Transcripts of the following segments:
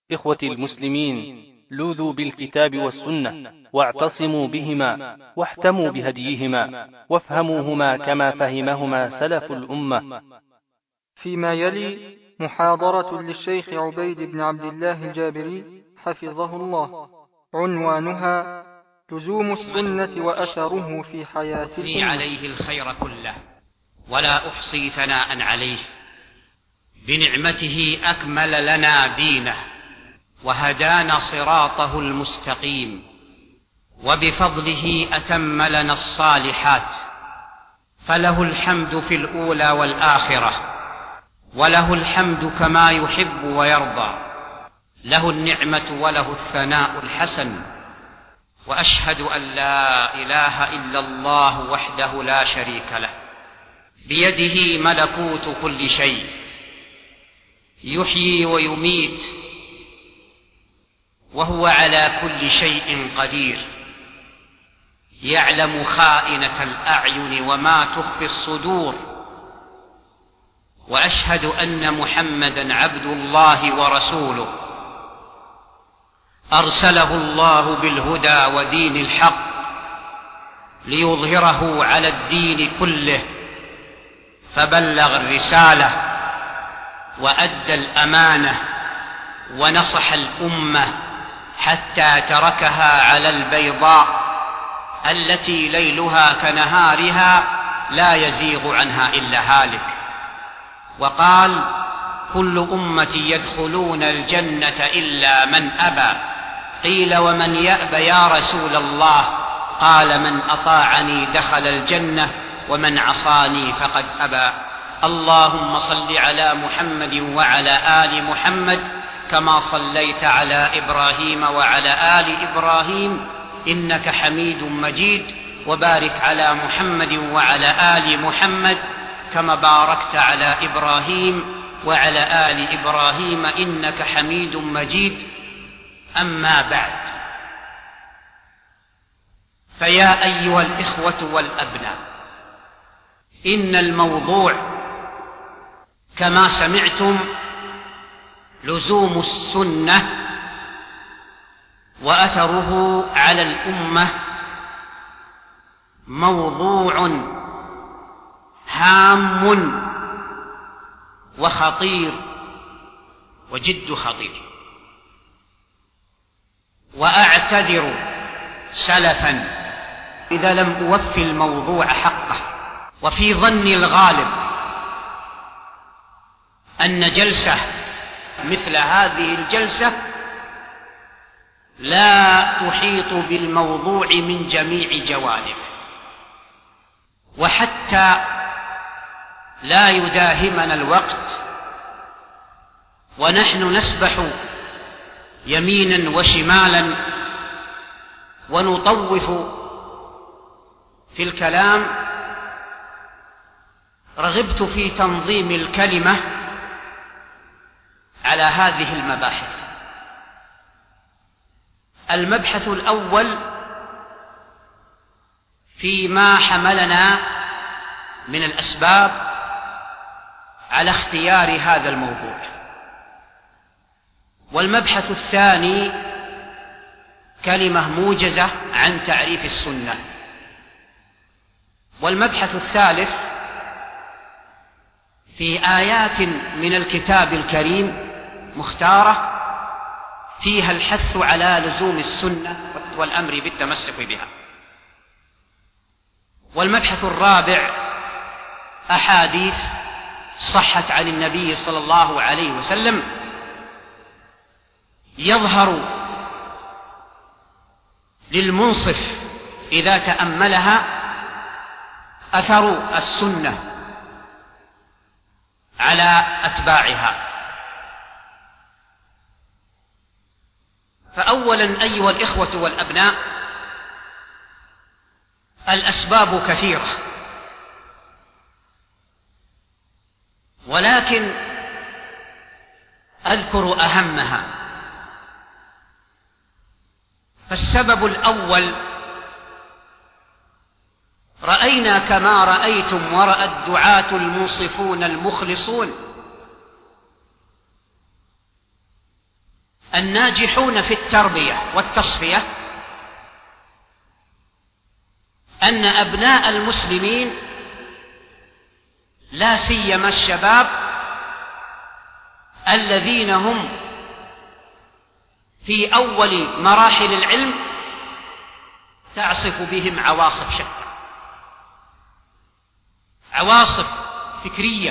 إخوتي المسلمين، لوذوا بالكتاب والسنة واعتصموا بهما واحتموا بهديهما وافهموهما كما فهمهما سلف الأمة. فيما يلي محاضرة للشيخ عبيد بن عبد الله الجابري حفظه الله، عنوانها لزوم السنة وأثره في حياة الأمة. عليه الخير كله ولا أحصي ثناء عليه، بنعمته أكمل لنا دينه وهدانا صراطه المستقيم، وبفضله أتم لنا الصالحات، فله الحمد في الأولى والآخرة، وله الحمد كما يحب ويرضى، له النعمة وله الثناء الحسن. وأشهد أن لا إله إلا الله وحده لا شريك له، بيده ملكوت كل شيء، يحيي ويميت، وهو على كل شيء قدير، يعلم خائنة الأعين وما تخفي الصدور. وأشهد أن محمدًا عبد الله ورسوله، أرسله الله بالهدى ودين الحق ليظهره على الدين كله، فبلغ الرسالة وأدى الأمانة ونصح الأمة حتى تركها على البيضاء التي ليلها كنهارها لا يزيغ عنها إلا هالك. وقال: كل أمتي يدخلون الجنة إلا من أبى. قيل: ومن يأبى يا رسول الله؟ قال: من أطاعني دخل الجنة ومن عصاني فقد أبى. اللهم صل على محمد وعلى آل محمد كما صليت على إبراهيم وعلى آل إبراهيم إنك حميد مجيد، وبارك على محمد وعلى آل محمد كما باركت على إبراهيم وعلى آل إبراهيم إنك حميد مجيد. أما بعد، فيا أيها الإخوة والأبناء، إن الموضوع كما سمعتم لزوم السنة وأثره على الأمة موضوع هام وخطير وجد خطير، وأعتذر سلفا إذا لم أوفي الموضوع حقه. وفي ظني الغالب أن جلسة مثل هذه الجلسة لا تحيط بالموضوع من جميع جوانبه، وحتى لا يداهمنا الوقت ونحن نسبح يمينا وشمالا ونطوف في الكلام، رغبت في تنظيم الكلمة على هذه المباحث. المبحث الأول فيما حملنا من الأسباب على اختيار هذا الموضوع، والمبحث الثاني كلمة موجزة عن تعريف السنة، والمبحث الثالث في آيات من الكتاب الكريم مختارة فيها الحث على لزوم السنة والأمر بالتمسك بها، والمبحث الرابع أحاديث صحت عن النبي صلى الله عليه وسلم يظهر للمنصف إذا تأملها أثر السنة على أتباعها. فأولا أيها الإخوة والأبناء، الأسباب كثيرة، ولكن أذكر أهمها. فالسبب الأول، رأينا كما رأيتم ورأى الدعاة المنصفون المخلصون الناجحون في التربية والتصفية أن أبناء المسلمين لا سيما الشباب الذين هم في أول مراحل العلم تعصف بهم عواصف شتى، عواصف فكرية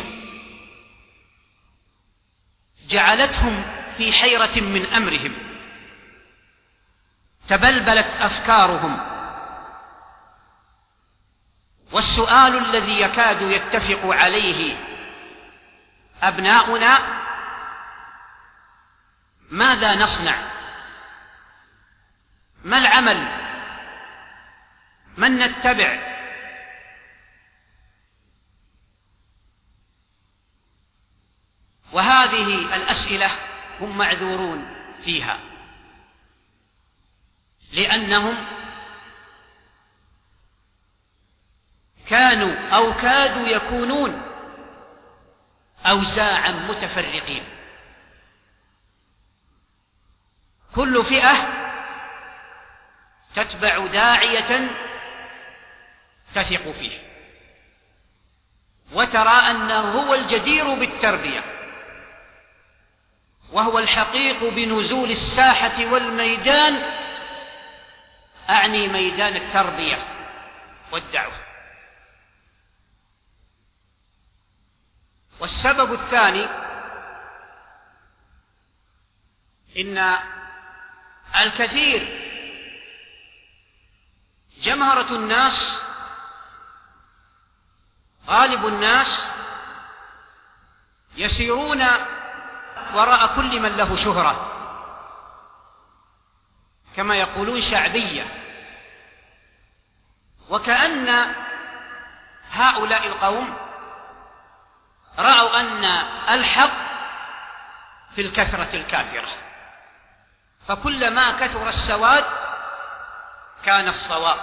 جعلتهم في حيرة من أمرهم، تبلبلت أفكارهم. والسؤال الذي يكاد يتفق عليه أبناؤنا: ماذا نصنع؟ ما العمل؟ من نتبع؟ وهذه الأسئلة هم معذورون فيها، لأنهم كانوا أو كادوا يكونون أوزاعا متفرقين، كل فئة تتبع داعية تثق فيه وترى أنه هو الجدير بالتربية، وهو الحقيق بنزول الساحة والميدان، أعني ميدان التربية والدعوة. والسبب الثاني إن الكثير جمهرة الناس، غالب الناس يسيرون وراء كل من له شهرة، كما يقولون شعبية، وكأن هؤلاء القوم رأوا أن الحق في الكثرة الكافرة، فكلما كثر السواد كان الصواب.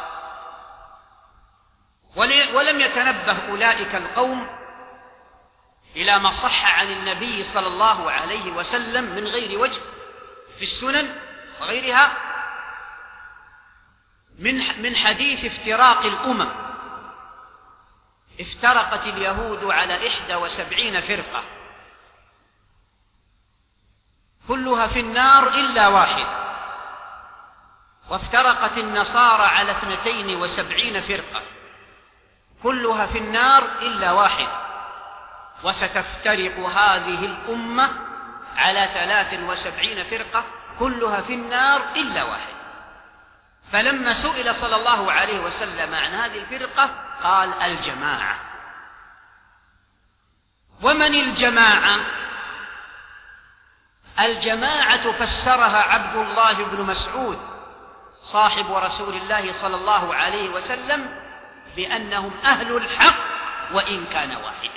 ولم يتنبه أولئك القوم إلى ما صح عن النبي صلى الله عليه وسلم من غير وجه في السنن وغيرها من حديث افتراق الأمم. افترقت اليهود على 71 فرقة كلها في النار إلا واحد، وافترقت النصارى على 72 فرقة كلها في النار إلا واحد، وستفترق هذه الأمة على 73 فرقة كلها في النار إلا واحد. فلما سئل صلى الله عليه وسلم عن هذه الفرقة قال: الجماعة. ومن الجماعة؟ الجماعة فسرها عبد الله بن مسعود صاحب رسول الله صلى الله عليه وسلم بأنهم أهل الحق وإن كان واحدا.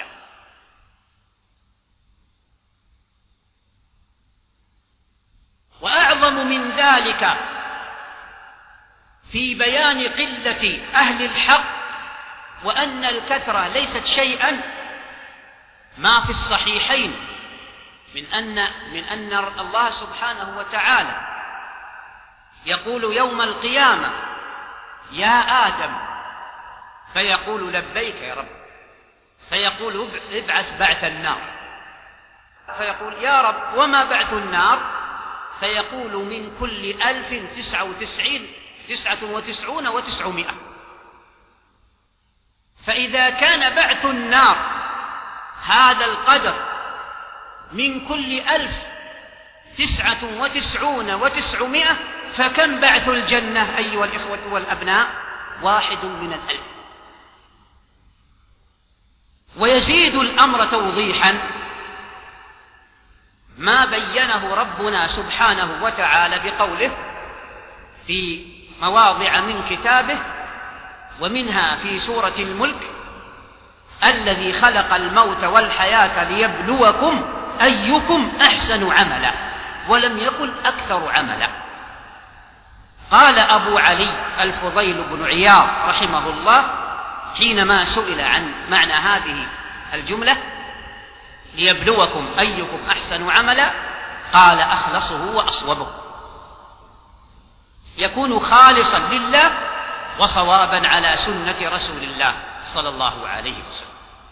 وأعظم من ذلك في بيان قلة أهل الحق وأن الكثرة ليست شيئا ما في الصحيحين من أن الله سبحانه وتعالى يقول يوم القيامة: يا آدم، فيقول: لبيك يا رب، فيقول: ابعث بعث النار، فيقول: يا رب وما بعث النار؟ فيقول: من كل 1099 و900. فإذا كان بعث النار هذا القدر من كل 1099 و900، فكم بعث الجنة أيها الإخوة والأبناء؟ 1 من 1000. ويزيد الأمر توضيحا ما بينه ربنا سبحانه وتعالى بقوله في مواضع من كتابه، ومنها في سورة الملك: الذي خلق الموت والحياة ليبلوكم أيكم أحسن عملا، ولم يقل أكثر عملا. قال أبو علي الفضيل بن عياض رحمه الله حينما سئل عن معنى هذه الجملة: ليبلوكم أيكم أحسن عملا، قال أخلصه وأصوبه، يكون خالصا لله وصوابا على سنة رسول الله صلى الله عليه وسلم.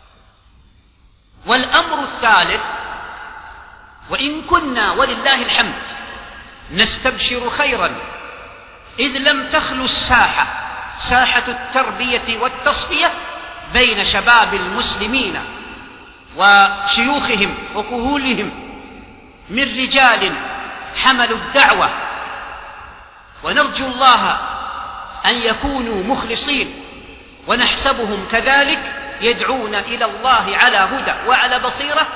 والأمر الثالث، وإن كنا ولله الحمد نستبشر خيرا إذ لم تخلو ساحة التربية والتصفية بين شباب المسلمين وشيوخهم وكهولهم من رجال حملوا الدعوة، ونرجو الله أن يكونوا مخلصين ونحسبهم كذلك يدعون إلى الله على هدى وعلى بصيرة،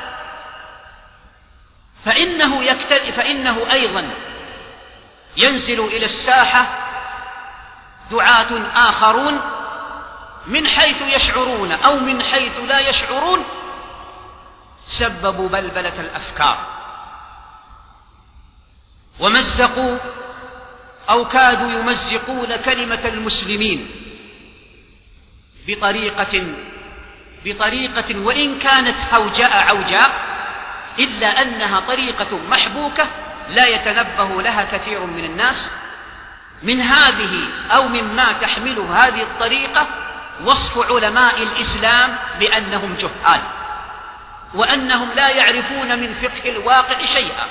فإنه أيضا ينزل إلى الساحة دعاة آخرون من حيث يشعرون أو من حيث لا يشعرون سببوا بلبلة الأفكار ومزقوا أو كادوا يمزقون كلمة المسلمين بطريقة وإن كانت عوجاء إلا أنها طريقة محبوكة لا يتنبه لها كثير من الناس. من هذه أو مما تحمله هذه الطريقة وصف علماء الإسلام بأنهم جهال، وأنهم لا يعرفون من فقه الواقع شيئا،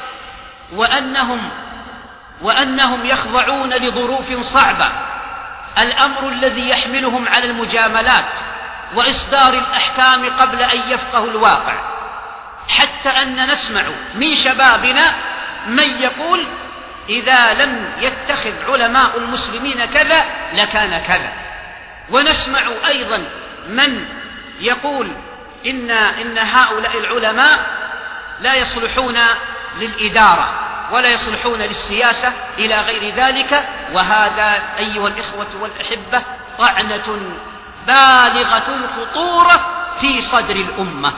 وأنهم يخضعون لظروف صعبة، الأمر الذي يحملهم على المجاملات وإصدار الأحكام قبل أن يفقهوا الواقع، حتى أن نسمع من شبابنا من يقول إذا لم يتخذ علماء المسلمين كذا لكان كذا، ونسمع أيضا من يقول إن هؤلاء العلماء لا يصلحون للإدارة ولا يصلحون للسياسة إلى غير ذلك. وهذا أيها الإخوة والأحبة طعنة بالغة الخطورة في صدر الأمة.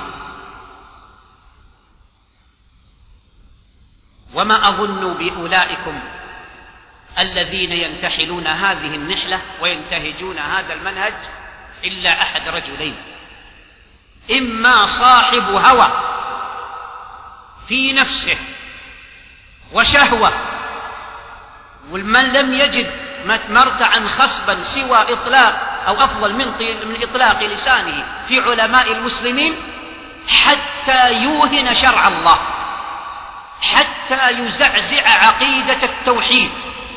وما أظن بأولئكم الذين ينتحلون هذه النحلة وينتهجون هذا المنهج إلا أحد رجلين: إما صاحب هوى في نفسه وشهوة، ومن لم يجد مرتعا خصبا سوى إطلاق أو أفضل من إطلاق لسانه في علماء المسلمين حتى يوهن شرع الله، حتى يزعزع عقيدة التوحيد،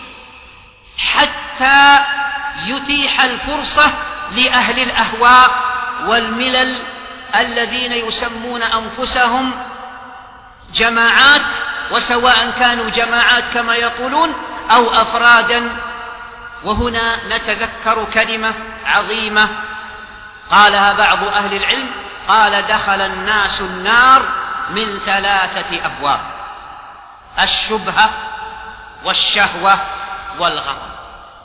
حتى يتيح الفرصة لأهل الأهواء والملل الذين يسمون أنفسهم جماعات، وسواء كانوا جماعات كما يقولون أو أفرادا. وهنا نتذكر كلمة عظيمة قالها بعض أهل العلم، قال: دخل الناس النار من 3 أبواب: الشبهة والشهوة والغضب.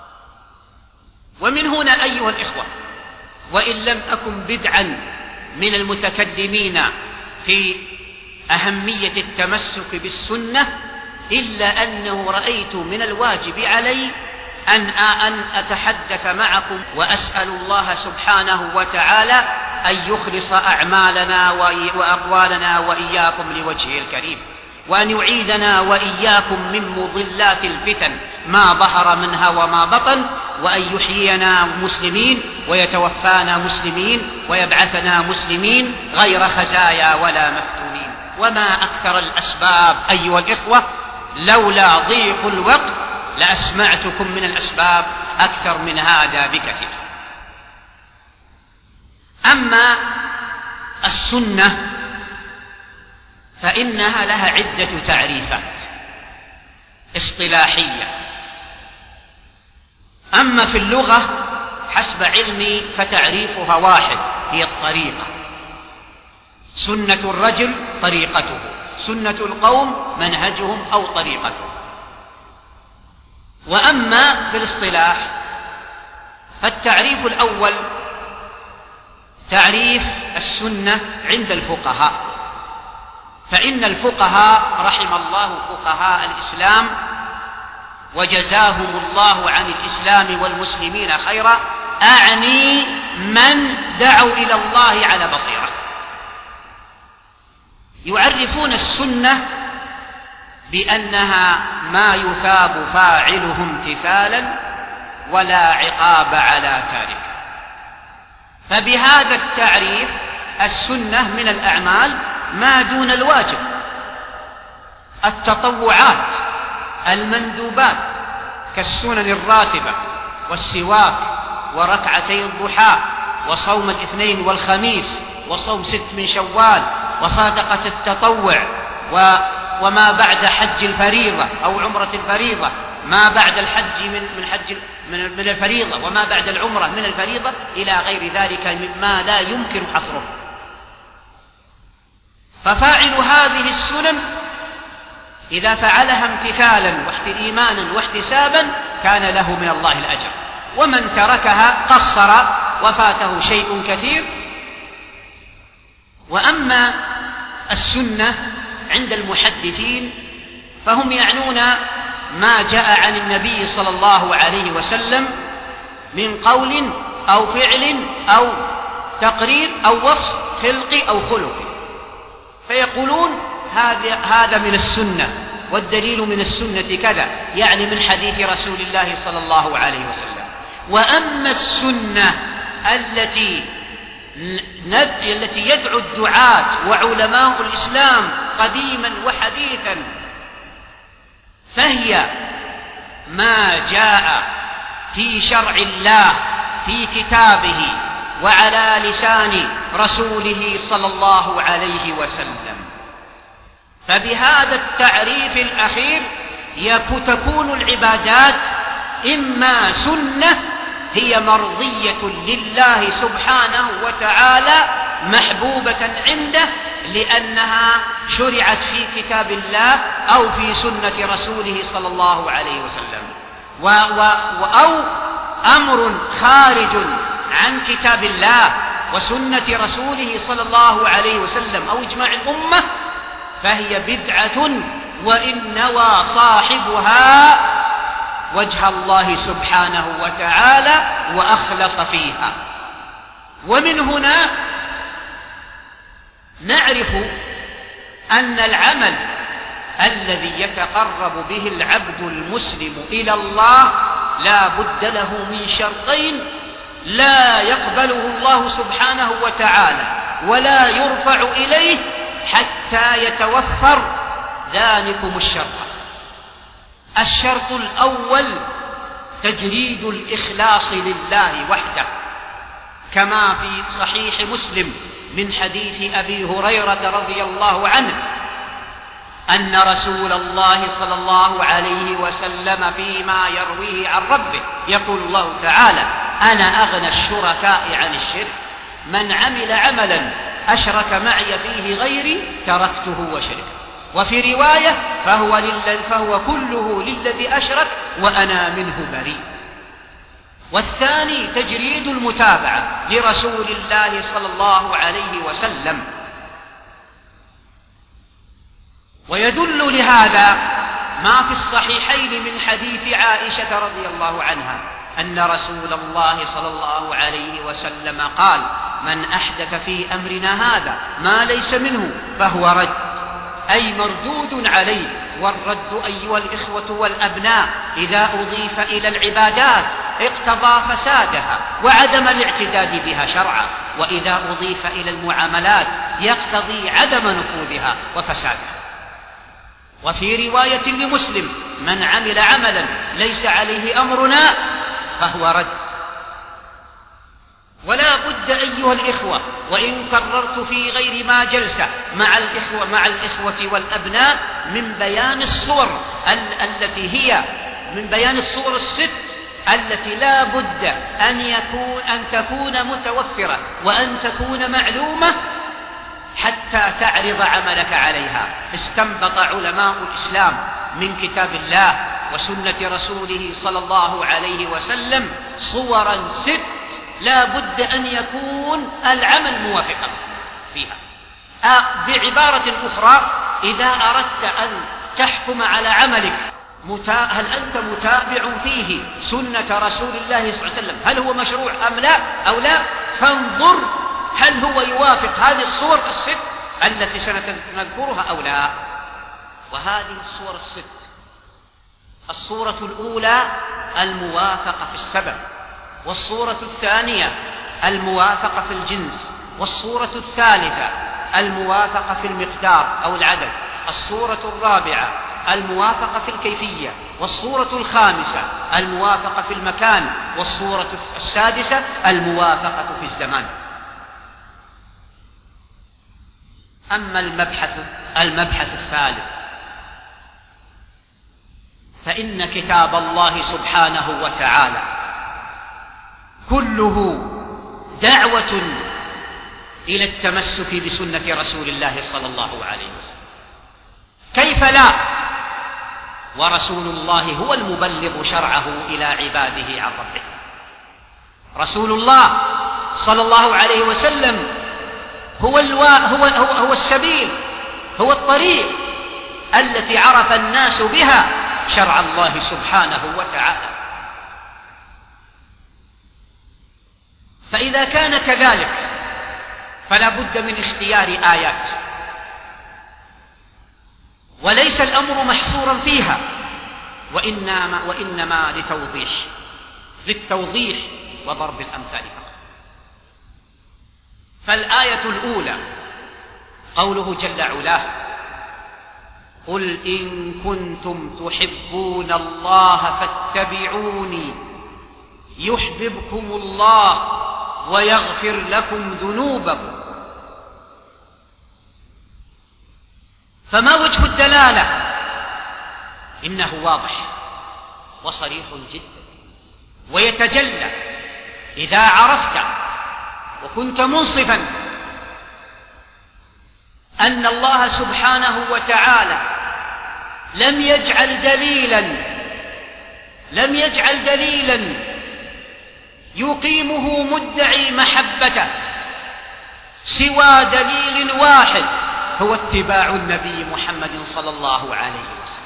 ومن هنا أيها الإخوة، وإن لم أكن بدعا من المتكلمين في أهمية التمسك بالسنة، إلا أنه رأيت من الواجب علي أن أتحدث معكم، وأسأل الله سبحانه وتعالى أن يخلص أعمالنا وأقوالنا وإياكم لوجهه الكريم، وأن يعيدنا وإياكم من مضلات الفتن ما ظهر منها وما بطن، وأن يحيينا مسلمين ويتوفانا مسلمين ويبعثنا مسلمين غير خزايا ولا مفتونين. وما أكثر الأسباب أيها الإخوة، لولا ضيق الوقت لأسمعتكم من الأسباب أكثر من هذا بكثير. أما السنة فإنها لها عدة تعريفات اصطلاحية. أما في اللغة حسب علمي فتعريفها واحد، هي الطريقة. سنة الرجل طريقته، سنة القوم منهجهم أو طريقته. وأما في الاصطلاح فالتعريف الأول تعريف السنة عند الفقهاء، فإن الفقهاء رحم الله فقهاء الإسلام وجزاهم الله عن الإسلام والمسلمين خيرا، أعني من دعوا إلى الله على بصيرة، يعرفون السنة بأنها ما يثاب فاعله امتثالا ولا عقاب على تاركه. فبهذا التعريف السنة من الأعمال ما دون الواجب، التطوعات، المندوبات كالسنن الراتبة والسواك وركعتي الضحى وصوم الاثنين والخميس وصوم 6 من شوال وصدقة التطوع وما بعد حج الفريضة أو عمرة الفريضة، ما بعد الحج من الفريضة وما بعد العمرة من الفريضة إلى غير ذلك مما لا يمكن حصره. ففاعل هذه السنن إذا فعلها امتثالا إيمانا واحتسابا كان له من الله الأجر، ومن تركها قصر وفاته شيء كثير. وأما السنة عند المحدثين فهم يعنون ما جاء عن النبي صلى الله عليه وسلم من قول أو فعل أو تقرير أو وصف خلقي أو خلقي، فيقولون هذا من السنة والدليل من السنة كذا، يعني من حديث رسول الله صلى الله عليه وسلم. وأما السنة التي يدعو الدعاة وعلماء الإسلام قديما وحديثا فهي ما جاء في شرع الله في كتابه وعلى لسان رسوله صلى الله عليه وسلم. فبهذا التعريف الأخير تكون العبادات إما سنة هي مرضية لله سبحانه وتعالى محبوبة عنده لأنها شرعت في كتاب الله أو في سنة رسوله صلى الله عليه وسلم، أو أمر خارج عن كتاب الله وسنة رسوله صلى الله عليه وسلم أو إجماع الأمة، فهي بدعة وإن نوى صاحبها وجه الله سبحانه وتعالى وأخلص فيها. ومن هنا نعرف أن العمل الذي يتقرب به العبد المسلم إلى الله لا بد له من شرطين لا يقبله الله سبحانه وتعالى ولا يرفع إليه حتى يتوفر ذلكم الشرط. الشرط الأول تجريد الإخلاص لله وحده، كما في صحيح مسلم من حديث أبي هريرة رضي الله عنه أن رسول الله صلى الله عليه وسلم فيما يرويه عن ربه يقول الله تعالى: أنا أغنى الشركاء عن الشرك، من عمل عملا أشرك معي فيه غيري تركته وشركه. وفي رواية فهو كله للذي أشرك وأنا منه بريء. والثاني تجريد المتابعة لرسول الله صلى الله عليه وسلم. ويدل لهذا ما في الصحيحين من حديث عائشة رضي الله عنها أن رسول الله صلى الله عليه وسلم قال: من أحدث في أمرنا هذا ما ليس منه فهو رد، أي مردود عليه. والرد أيها الإخوة والأبناء إذا أضيف إلى العبادات اقتضى فسادها وعدم الاعتداد بها شرعا، وإذا أضيف إلى المعاملات يقتضي عدم نفوذها وفسادها. وفي رواية لمسلم: من عمل عملا ليس عليه أمرنا فهو رد. ولا بد أيها الإخوة، وإن كررت في غير ما جلسة مع الإخوة والأبناء، من بيان الصور التي هي من بيان الصور الست التي لا بد أن تكون متوفرة وأن تكون معلومة حتى تعرض عملك عليها. استنبط علماء الإسلام من كتاب الله وسنة رسوله صلى الله عليه وسلم صورا ست لا بد أن يكون العمل موافقا فيها. بعبارة أخرى، إذا أردت أن تحكم على عملك هل أنت متابع فيه سنة رسول الله صلى الله عليه وسلم، هل هو مشروع أم لا أو لا، فانظر هل هو يوافق هذه الصور الست التي سنذكرها أو لا. وهذه الصور الست: الصورة الأولى الموافقة في السبب، والصورة الثانية الموافقة في الجنس، والصورة الثالثة الموافقة في المقدار أو العدد، الصورة الرابعة الموافقة في الكيفية، والصورة الخامسة الموافقة في المكان، والصورة السادسة الموافقة في الزمان. أما المبحث الثالث فإن كتاب الله سبحانه وتعالى كله دعوة إلى التمسك بسنة رسول الله صلى الله عليه وسلم. كيف لا؟ ورسول الله هو المبلغ شرعه إلى عباده عن ربه. رسول الله صلى الله عليه وسلم هو السبيل، هو الطريق التي عرف الناس بها شرع الله سبحانه وتعالى. فإذا كان كذلك فلا بد من اختيار آيات، وليس الأمر محصورا فيها، وإنما للتوضيح وضرب الأمثال فقط. فالآية الأولى قوله جل علاه: قل إن كنتم تحبون الله فاتبعوني يحببكم الله ويغفر لكم ذنوبكم. فما وجه الدلالة؟ إنه واضح وصريح جدا، ويتجلى إذا عرفت وكنت منصفا أن الله سبحانه وتعالى لم يجعل دليلا يقيمه مدعي محبته سوى دليل واحد، هو اتباع النبي محمد صلى الله عليه وسلم.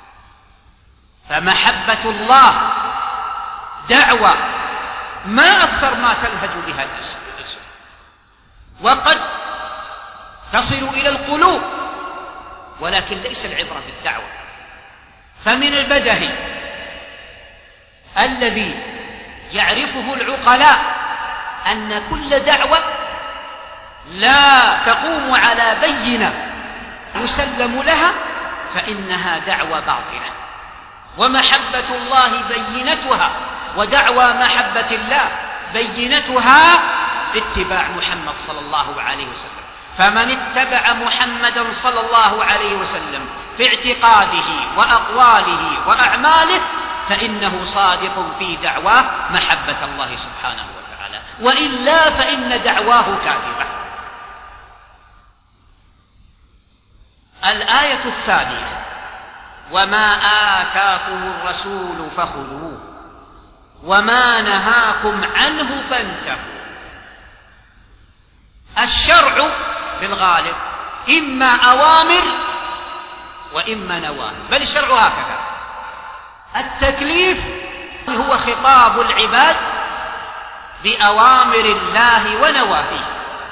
فمحبة الله دعوة ما أكثر ما تلهج بها الألسن، وقد تصل إلى القلوب، ولكن ليس العبرة بالدعوة. فمن البدهي الذي يعرفه العقلاء أن كل دعوة لا تقوم على بينة يسلم لها فإنها دعوة باطلة، ومحبة الله بينتها، ودعوى محبة الله بينتها اتباع محمد صلى الله عليه وسلم. فمن اتبع محمدا صلى الله عليه وسلم في اعتقاده وأقواله وأعماله فإنه صادق في دعواه محبة الله سبحانه وتعالى، وإلا فإن دعواه كاذبة. الآية الثانية: وما آتاكم الرسول فخذوه وما نهاكم عنه فانتهوا. الشرع في الغالب إما أوامر وإما نواهي، بل الشرع هكذا. التكليف هو خطاب العباد بأوامر الله ونواهيه،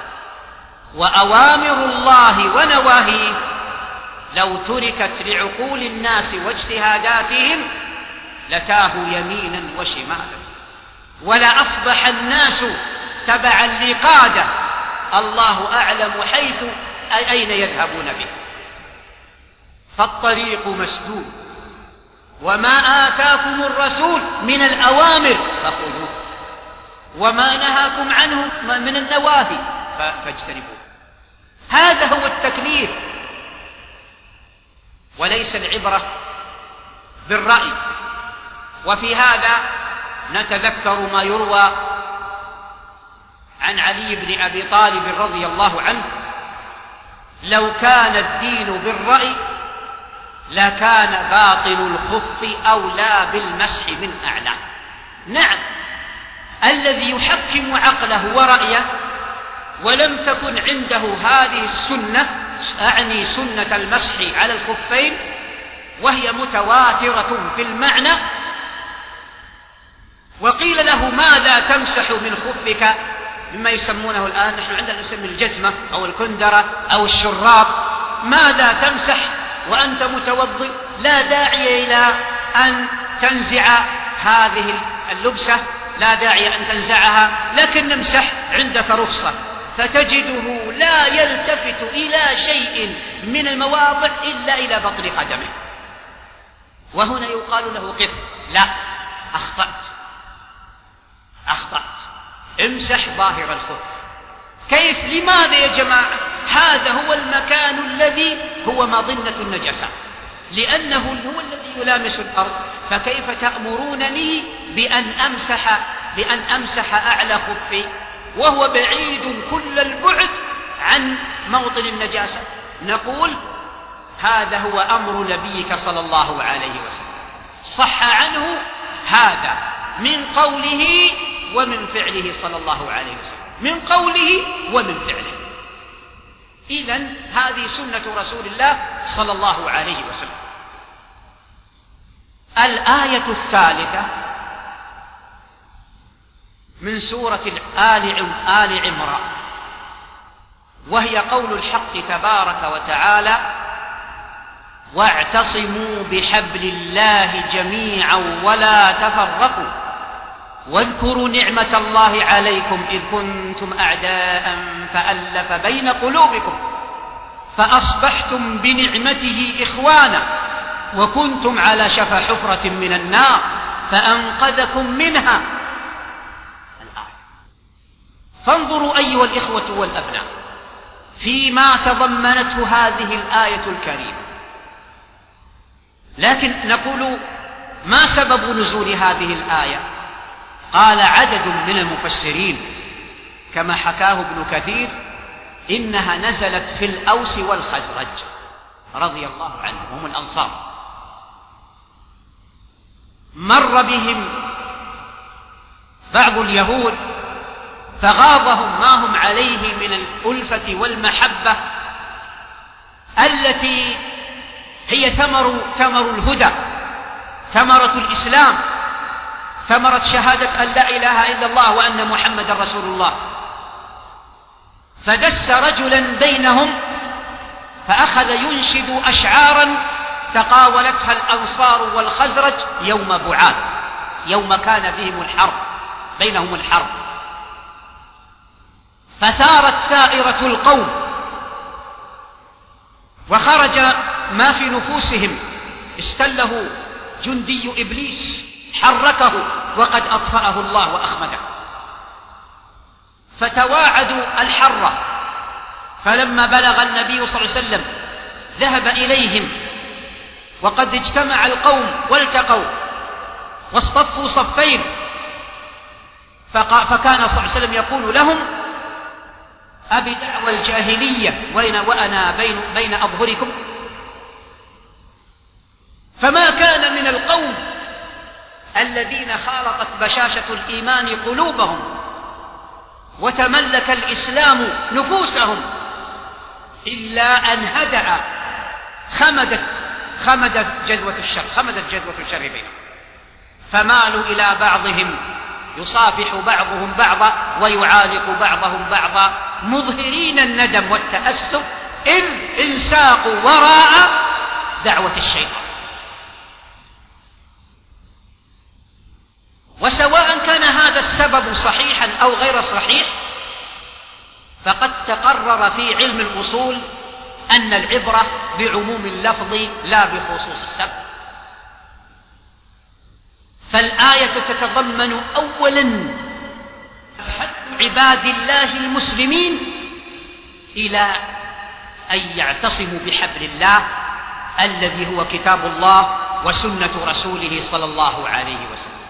وأوامر الله ونواهيه لو تركت لعقول الناس واجتهاداتهم لتاهوا يمينا وشمالا، ولأصبح الناس تبعا لقادة الله أعلم حيث أين يذهبون به. فالطريق مسدود، وما آتاكم الرسول من الأوامر فخذوه وما نهاكم عنه من النواهي فاجتنبوه. هذا هو التكليف، وليس العبرة بالرأي. وفي هذا نتذكر ما يروى عن علي بن أبي طالب رضي الله عنه: لو كان الدين بالرأي لكان باطل الخف أولى بالمسح من أعلى. نعم، الذي يحكم عقله ورأيه ولم تكن عنده هذه السنة، أعني سنة المسح على الخفين، وهي متواترة في المعنى، وقيل له ماذا تمسح من خفك، مما يسمونه الآن نحن عندنا نسمي الجزمة أو الكندرة أو الشراب، ماذا تمسح وأنت متوضئ لا داعي إلى أن تنزع هذه اللبسة، لا داعي أن تنزعها، لكن امسح، عندك رخصة. فتجده لا يلتفت إلى شيء من المواضع إلا إلى بطن قدمه، وهنا يقال له قف. لا، أخطأت، امسح ظاهر الخف. كيف؟ لماذا يا جماعة؟ هذا هو المكان الذي هو مظنة النجاسة، لأنه هو الذي يلامس الأرض. فكيف تأمرونني بأن أمسح أعلى خفي وهو بعيد كل البعد عن موطن النجاسة؟ نقول هذا هو أمر نبيك صلى الله عليه وسلم، صح عنه هذا من قوله ومن فعله صلى الله عليه وسلم، من قوله ومن فعله. إذن هذه سنة رسول الله صلى الله عليه وسلم. الآية الثالثة من سورة آل عمران، وهي قول الحق تبارك وتعالى: واعتصموا بحبل الله جميعا ولا تفرقوا واذكروا نعمة الله عليكم إذ كنتم أعداء فألف بين قلوبكم فأصبحتم بنعمته إخوانا وكنتم على شفا حفرة من النار فأنقذكم منها. الآية. فانظروا أيها الإخوة والأبناء فيما تضمنته هذه الآية الكريمة. لكن نقول ما سبب نزول هذه الآية؟ قال عدد من المفسرين كما حكاه ابن كثير إنها نزلت في الأوس والخزرج رضي الله عنهم، هم الأنصار. مر بهم بعض اليهود فغاضهم ما هم عليه من الألفة والمحبة التي هي ثمر الهدى، ثمرة الإسلام، ثمرة شهادة أن لا إله إلا الله وأن محمد رسول الله. فدس رجلا بينهم فأخذ ينشد أشعارا تقاولتها الأنصار والخزرج يوم بعاث، يوم كان بينهم الحرب. فثارت ثائرة القوم وخرج ما في نفوسهم، استله جندي إبليس حركه وقد أطفأه الله وأخمده. فتواعدوا الحرة، فلما بلغ النبي صلى الله عليه وسلم ذهب إليهم وقد اجتمع القوم والتقوا واصطفوا صفين، فكان صلى الله عليه وسلم يقول لهم: أبي دعوى الجاهلية وأنا بين أظهركم. فما كان من القوم الذين خالطت بشاشة الإيمان قلوبهم وتملك الإسلام نفوسهم إلا أن هدأ، خمدت جذوة الشر بينهم، فمالوا إلى بعضهم يصافح بعضهم بعضا ويعانق بعضهم بعضا مظهرين الندم والتأسف إذ انساقوا وراء دعوة الشيطان. وسواء كان هذا السبب صحيحا أو غير صحيح، فقد تقرر في علم الأصول أن العبرة بعموم اللفظ لا بخصوص السبب. فالآية تتضمن أولا حث عباد الله المسلمين إلى أن يعتصموا بحبل الله الذي هو كتاب الله وسنة رسوله صلى الله عليه وسلم،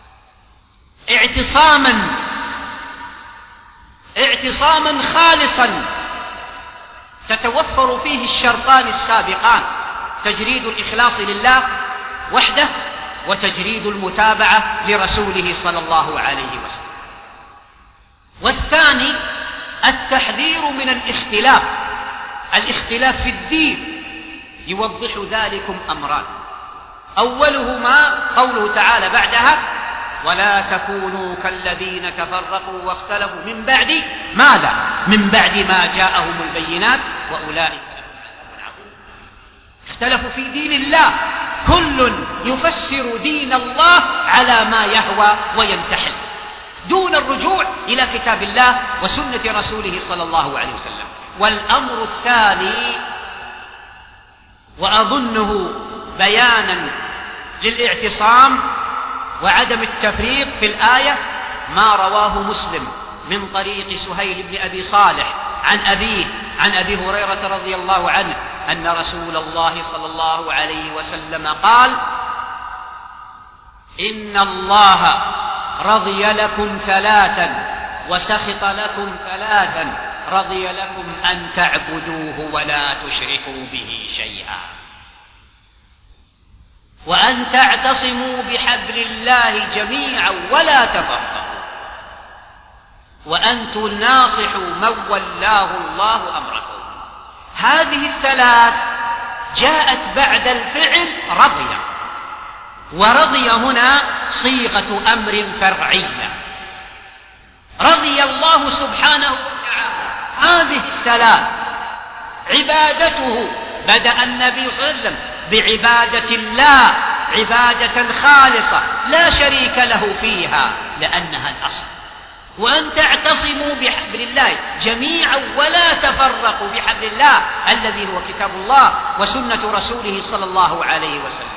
اعتصاما خالصا تتوفر فيه الشرطان السابقان: تجريد الإخلاص لله وحده وتجريد المتابعة لرسوله صلى الله عليه وسلم. والثاني التحذير من الاختلاف في الدين. يوضح ذلكم أمران: أولهما قوله تعالى بعدها: ولا تكونوا كالذين تفرقوا واختلفوا من بعد ماذا؟ من بعد ما جاءهم البينات وأولئك لهم عذاب عظيم. اختلفوا في دين الله، كل يفسر دين الله على ما يهوى وينتحل دون الرجوع إلى كتاب الله وسنة رسوله صلى الله عليه وسلم. والأمر الثاني، وأظنه بيانا للاعتصام وعدم التفريق في الآية، ما رواه مسلم من طريق سهيل بن أبي صالح عن أبيه عن أبي هريرة رضي الله عنه أن رسول الله صلى الله عليه وسلم قال: إن الله رضي لكم ثلاثا وسخط لكم ثلاثا، رضي لكم أن تعبدوه ولا تشركوا به شيئا، وأن تعتصموا بحبل الله جميعا ولا تفرقوا، وأن تناصحوا من ولاه الله أمركم. هذه الثلاث جاءت بعد الفعل رضي، ورضي هنا صيغة أمر فرعية. رضي الله سبحانه وتعالى هذه الثلاث عبادته، بدأ النبي صلى الله عليه وسلم بعبادة الله عبادة خالصة لا شريك له فيها لأنها الأصل، وأن تعتصموا بحبل الله جميعا ولا تفرقوا بحبل الله الذي هو كتاب الله وسنة رسوله صلى الله عليه وسلم.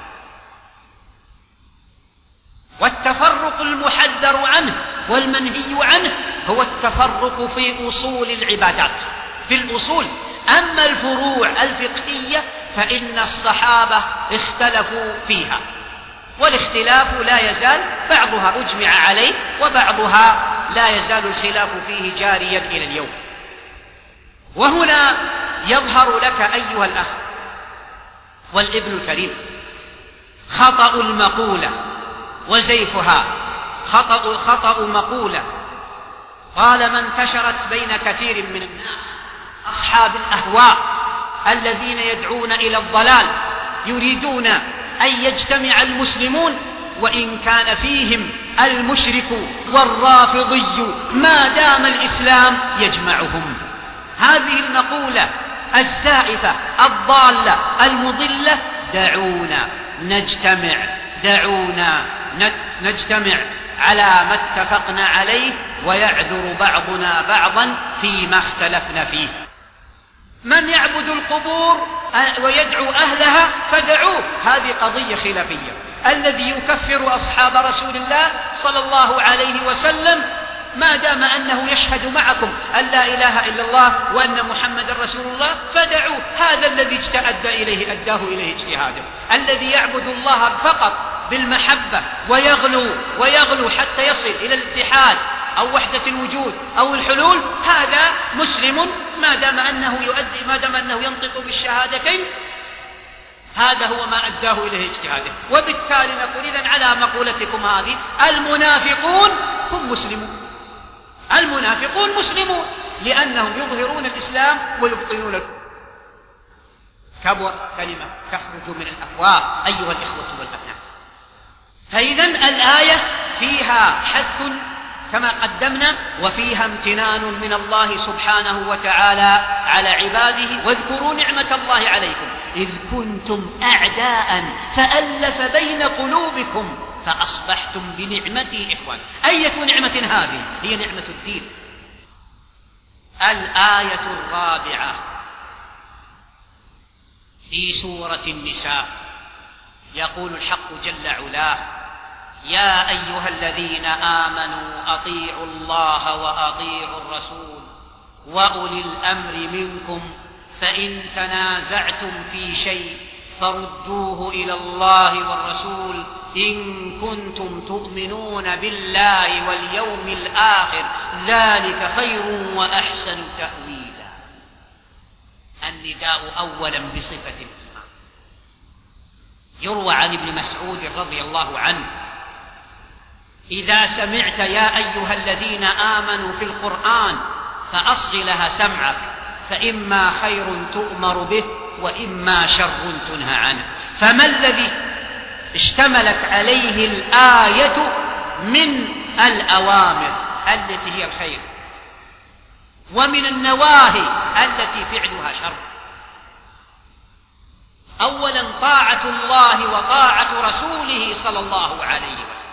والتفرق المحذر عنه والمنهي عنه هو التفرق في أصول العبادات، في الأصول. أما الفروع الفقهية فإن الصحابة اختلفوا فيها، والاختلاف لا يزال، بعضها أجمع عليه وبعضها لا يزال الخلاف فيه جاريا إلى اليوم. وهنا يظهر لك أيها الأخ والابن الكريم خطأ المقولة وزيفها. خطأ مقولة طالما انتشرت بين كثير من الناس أصحاب الأهواء الذين يدعون إلى الضلال، يريدون أن يجتمع المسلمون وإن كان فيهم المشرك والرافضي ما دام الإسلام يجمعهم. هذه المقولة الزائفة الضالة المضلة. دعونا نجتمع على ما اتفقنا عليه، ويعذر بعضنا بعضا فيما اختلفنا فيه. من يعبد القبور ويدعو أهلها فدعوه، هذه قضية خلافية. الذي يكفر أصحاب رسول الله صلى الله عليه وسلم ما دام أنه يشهد معكم أن لا إله إلا الله وأن محمد رسول الله فدعوه. هذا الذي أداه إليه اجتهاده. الذي يعبد الله فقط بالمحبة ويغلو حتى يصل إلى الاتحاد أو وحدة الوجود أو الحلول، هذا مسلم ما دام أنه ينطق بالشهادتين. هذا هو ما أداه إليه اجتهاده. وبالتالي نقول إذن على مقولتكم هذه المنافقون هم مسلمون. المنافقون مسلمون لأنهم يظهرون الإسلام ويبطنون الكفر. كبر كلمة تخرج من الأفواه أيها الإخوة والأبناء. فإذن الآية فيها حث كما قدمنا، وفيها امتنان من الله سبحانه وتعالى على عباده. واذكروا نعمة الله عليكم إذ كنتم أعداء فألف بين قلوبكم فأصبحتم بنعمته إخوان. أية نعمة هذه؟ هي نعمة الدين. الآية الرابعة في سورة النساء يقول الحق جل علاه: يا أيها الذين آمنوا أطيعوا الله وأطيعوا الرسول وأولي الأمر منكم فإن تنازعتم في شيء فردوه إلى الله والرسول إن كنتم تؤمنون بالله واليوم الآخر ذلك خير وأحسن تأويلا. النداء أولا بصفة الإيمان. يروى عن ابن مسعود رضي الله عنه: إذا سمعت يا أيها الذين آمنوا في القرآن فأصغ لها سمعك فإما خير تؤمر به وإما شر تنهى عنه. فما الذي اشتملت عليه الآية من الأوامر التي هي الخير، ومن النواهي التي فعلها شر؟ أولا طاعة الله وطاعة رسوله صلى الله عليه وسلم،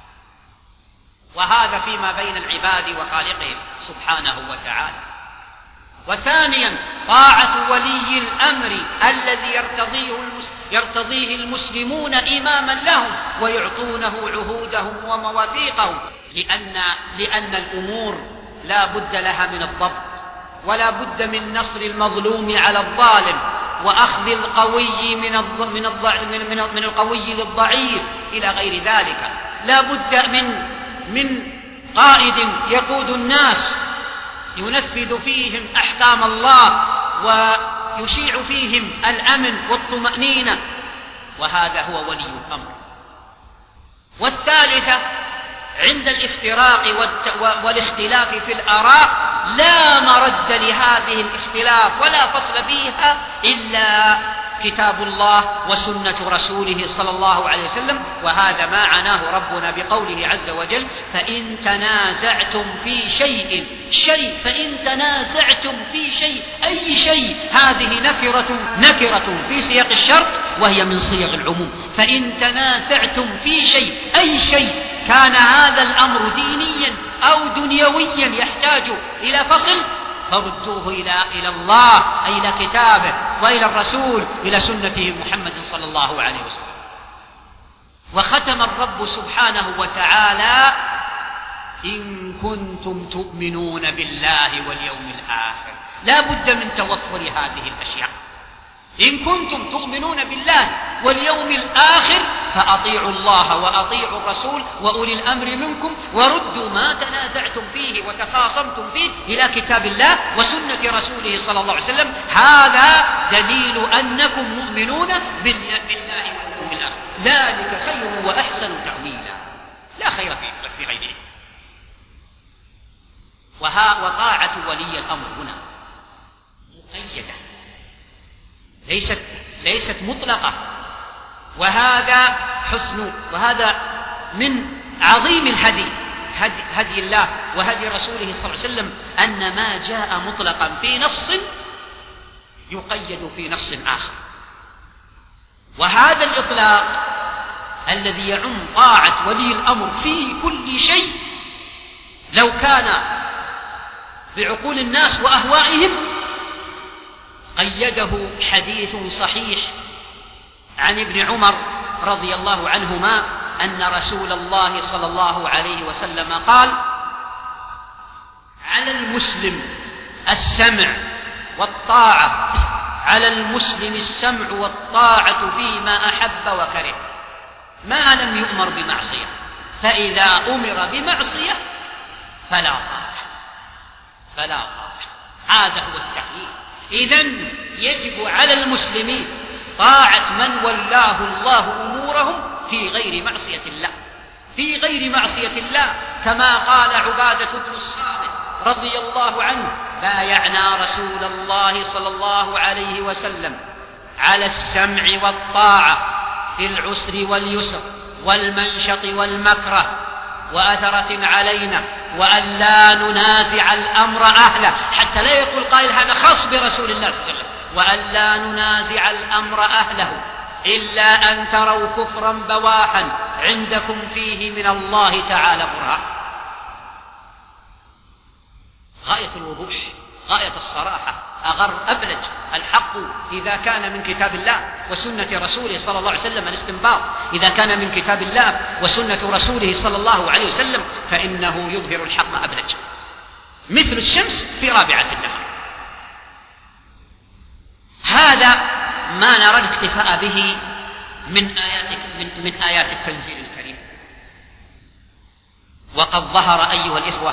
وهذا فيما بين العباد وخالقهم سبحانه وتعالى. وثانيا طاعة ولي الأمر الذي يرتضيه المسلمون إماما لهم ويعطونه عهودهم ومواثيقهم، لأن الأمور لا بد لها من الضبط، ولا بد من نصر المظلوم على الظالم، وأخذ القوي من القوي للضعيف إلى غير ذلك. لا بد من قائد يقود الناس ينفذ فيهم أحكام الله ويشيع فيهم الأمن والطمأنينة، وهذا هو ولي الأمر. والثالثة عند الافتراق والاختلاف في الآراء لا مرد لهذه الاختلاف ولا فصل فيها إلا كتاب الله وسنة رسوله صلى الله عليه وسلم، وهذا ما عناه ربنا بقوله عز وجل: فإن تنازعتم في شيء أي شيء، هذه نكرة في سياق الشرط وهي من صيغ العموم. فإن تنازعتم في شيء أي شيء كان هذا الأمر دينيا أو دنيويا يحتاج إلى فصل، فردوه إلى الله، أي إلى كتابه، وإلى الرسول، إلى سنته محمد صلى الله عليه وسلم. وختم الرب سبحانه وتعالى: إن كنتم تؤمنون بالله واليوم الآخر. لا بد من توفر هذه الأشياء. إن كنتم تؤمنون بالله واليوم الآخر فأطيعوا الله وأطيعوا الرسول وأولي الأمر منكم، وردوا ما تنازعتم فيه وتخاصمتم فيه إلى كتاب الله وسنة رسوله صلى الله عليه وسلم. هذا دليل أنكم مؤمنون بالله واليوم الآخر. ذلك خير وأحسن تأويلا، لا خير في غيره. وطاعة ولي الأمر هنا مقيدة، ليست مطلقة، وهذا من عظيم هدي الله وهدي رسوله صلى الله عليه وسلم، أن ما جاء مطلقا في نص يقيد في نص آخر. وهذا الإطلاق الذي يعم طاعة ولي الأمر في كل شيء لو كان بعقول الناس وأهوائهم قيده حديث صحيح عن ابن عمر رضي الله عنهما أن رسول الله صلى الله عليه وسلم قال: على المسلم السمع والطاعة، على المسلم السمع والطاعة فيما أحب وكره ما لم يؤمر بمعصية، فإذا أمر بمعصية فلا طاعة. هذا هو التحقيق. إذن يجب على المسلمين طاعة من ولاه الله أمورهم في غير معصية الله، كما قال عبادة بن الصامت رضي الله عنه: بايعنا رسول الله صلى الله عليه وسلم على السمع والطاعة في العسر واليسر والمنشط والمكره، وأثرة علينا وأن لا ننازع الأمر أهله، حتى لا يقول قائل هذا خاص برسول الله صلى الله عليه وسلم، وأن لا ننازع الأمر أهله إلا أن تروا كفرا بواحا عندكم فيه من الله تعالى برهان. غاية الوضوح، غاية الصراحة، أغر أبلج. الحق إذا كان من كتاب الله وسنة رسوله صلى الله عليه وسلم، الاستنباط إذا كان من كتاب الله وسنة رسوله صلى الله عليه وسلم فإنه يظهر الحق أبلج، مثل الشمس في رابعة النهار. هذا ما نرى الاكتفاء به من آيات التنزيل الكريم. وقد ظهر أيها الإخوة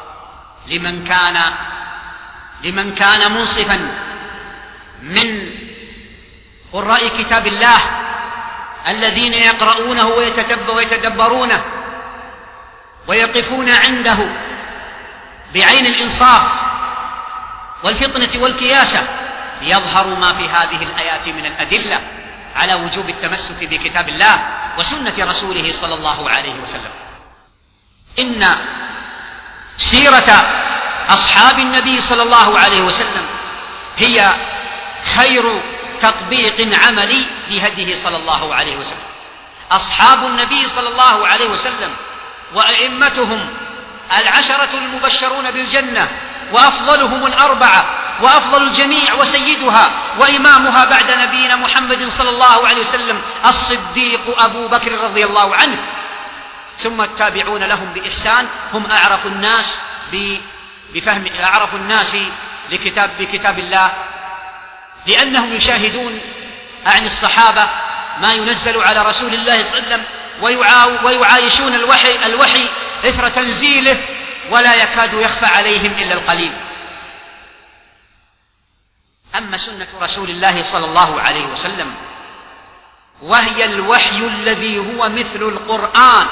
لمن كان منصفا من قراء كتاب الله الذين يقرؤونه ويتدبرونه ويقفون عنده بعين الإنصاف والفطنة والكياسة، يظهر ما في هذه الآيات من الأدلة على وجوب التمسك بكتاب الله وسنة رسوله صلى الله عليه وسلم. إن سيرة أصحاب النبي صلى الله عليه وسلم هي خير تطبيق عملي لهديه صلى الله عليه وسلم. أصحاب النبي صلى الله عليه وسلم وأئمتهم 10 المبشرون بالجنة، وأفضلهم 4 وأفضل الجميع وسيدها وإمامها بعد نبينا محمد صلى الله عليه وسلم الصديق أبو بكر رضي الله عنه، ثم التابعون لهم بإحسان، هم أعرف الناس بكتاب الله، لأنهم يشاهدون عن الصحابة ما ينزل على رسول الله صلى الله عليه وسلم، ويعايشون الوحي إثر تنزيله، ولا يكاد يخفى عليهم إلا القليل. أما سنة رسول الله صلى الله عليه وسلم وهي الوحي الذي هو مثل القرآن،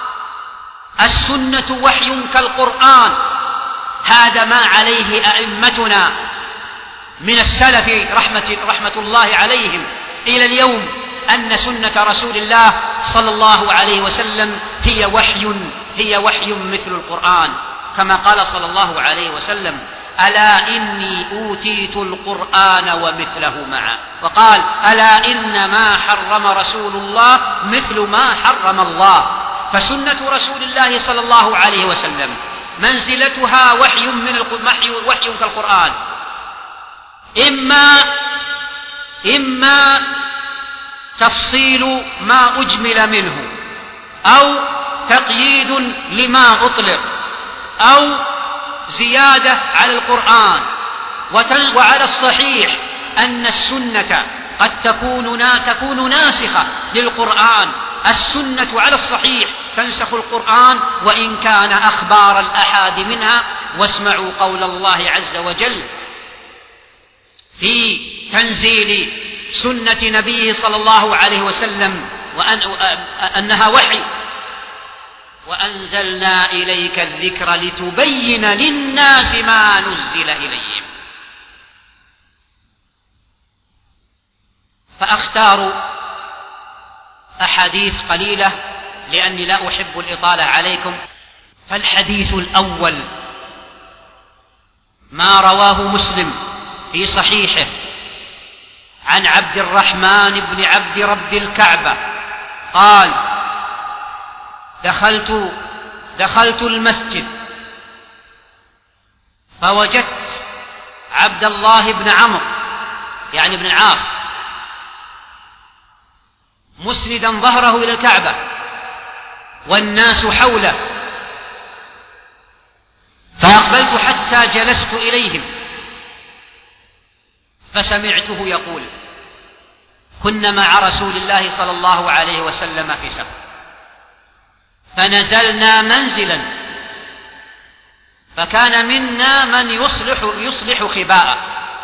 السنة وحي كالقرآن، هذا ما عليه أئمتنا من السلف رحمة الله عليهم إلى اليوم، أن سنة رسول الله صلى الله عليه وسلم هي وحي مثل القرآن، كما قال صلى الله عليه وسلم: ألا إني أوتيت القرآن ومثله معه، وقال: ألا إن ما حرم رسول الله مثل ما حرم الله. فسنة رسول الله صلى الله عليه وسلم منزلتها وحي كالقرآن، إما تفصيل ما أجمل منه، أو تقييد لما أطلق، أو زيادة على القرآن. وعلى الصحيح أن السنة قد تكون ناسخة للقرآن، السنة على الصحيح تنسخ القرآن وإن كان أخبار الأحاد منها. واسمعوا قول الله عز وجل في تنزيل سنة نبيه صلى الله عليه وسلم أنها وحي: وأنزلنا إليك الذكر لتبين للناس ما نزل إليهم. فأختار أحاديث قليلة لأني لا أحب الإطالة عليكم. فالحديث الأول ما رواه مسلم في صحيحه عن عبد الرحمن بن عبد رب الكعبة قال: دخلت المسجد فوجدت عبد الله بن عمرو يعني بن العاص مسندا ظهره إلى الكعبة والناس حوله، فأقبلت حتى جلست إليهم فسمعته يقول: كنا مع رسول الله صلى الله عليه وسلم في سفر، فنزلنا منزلا، فكان منا من يصلح خباءه،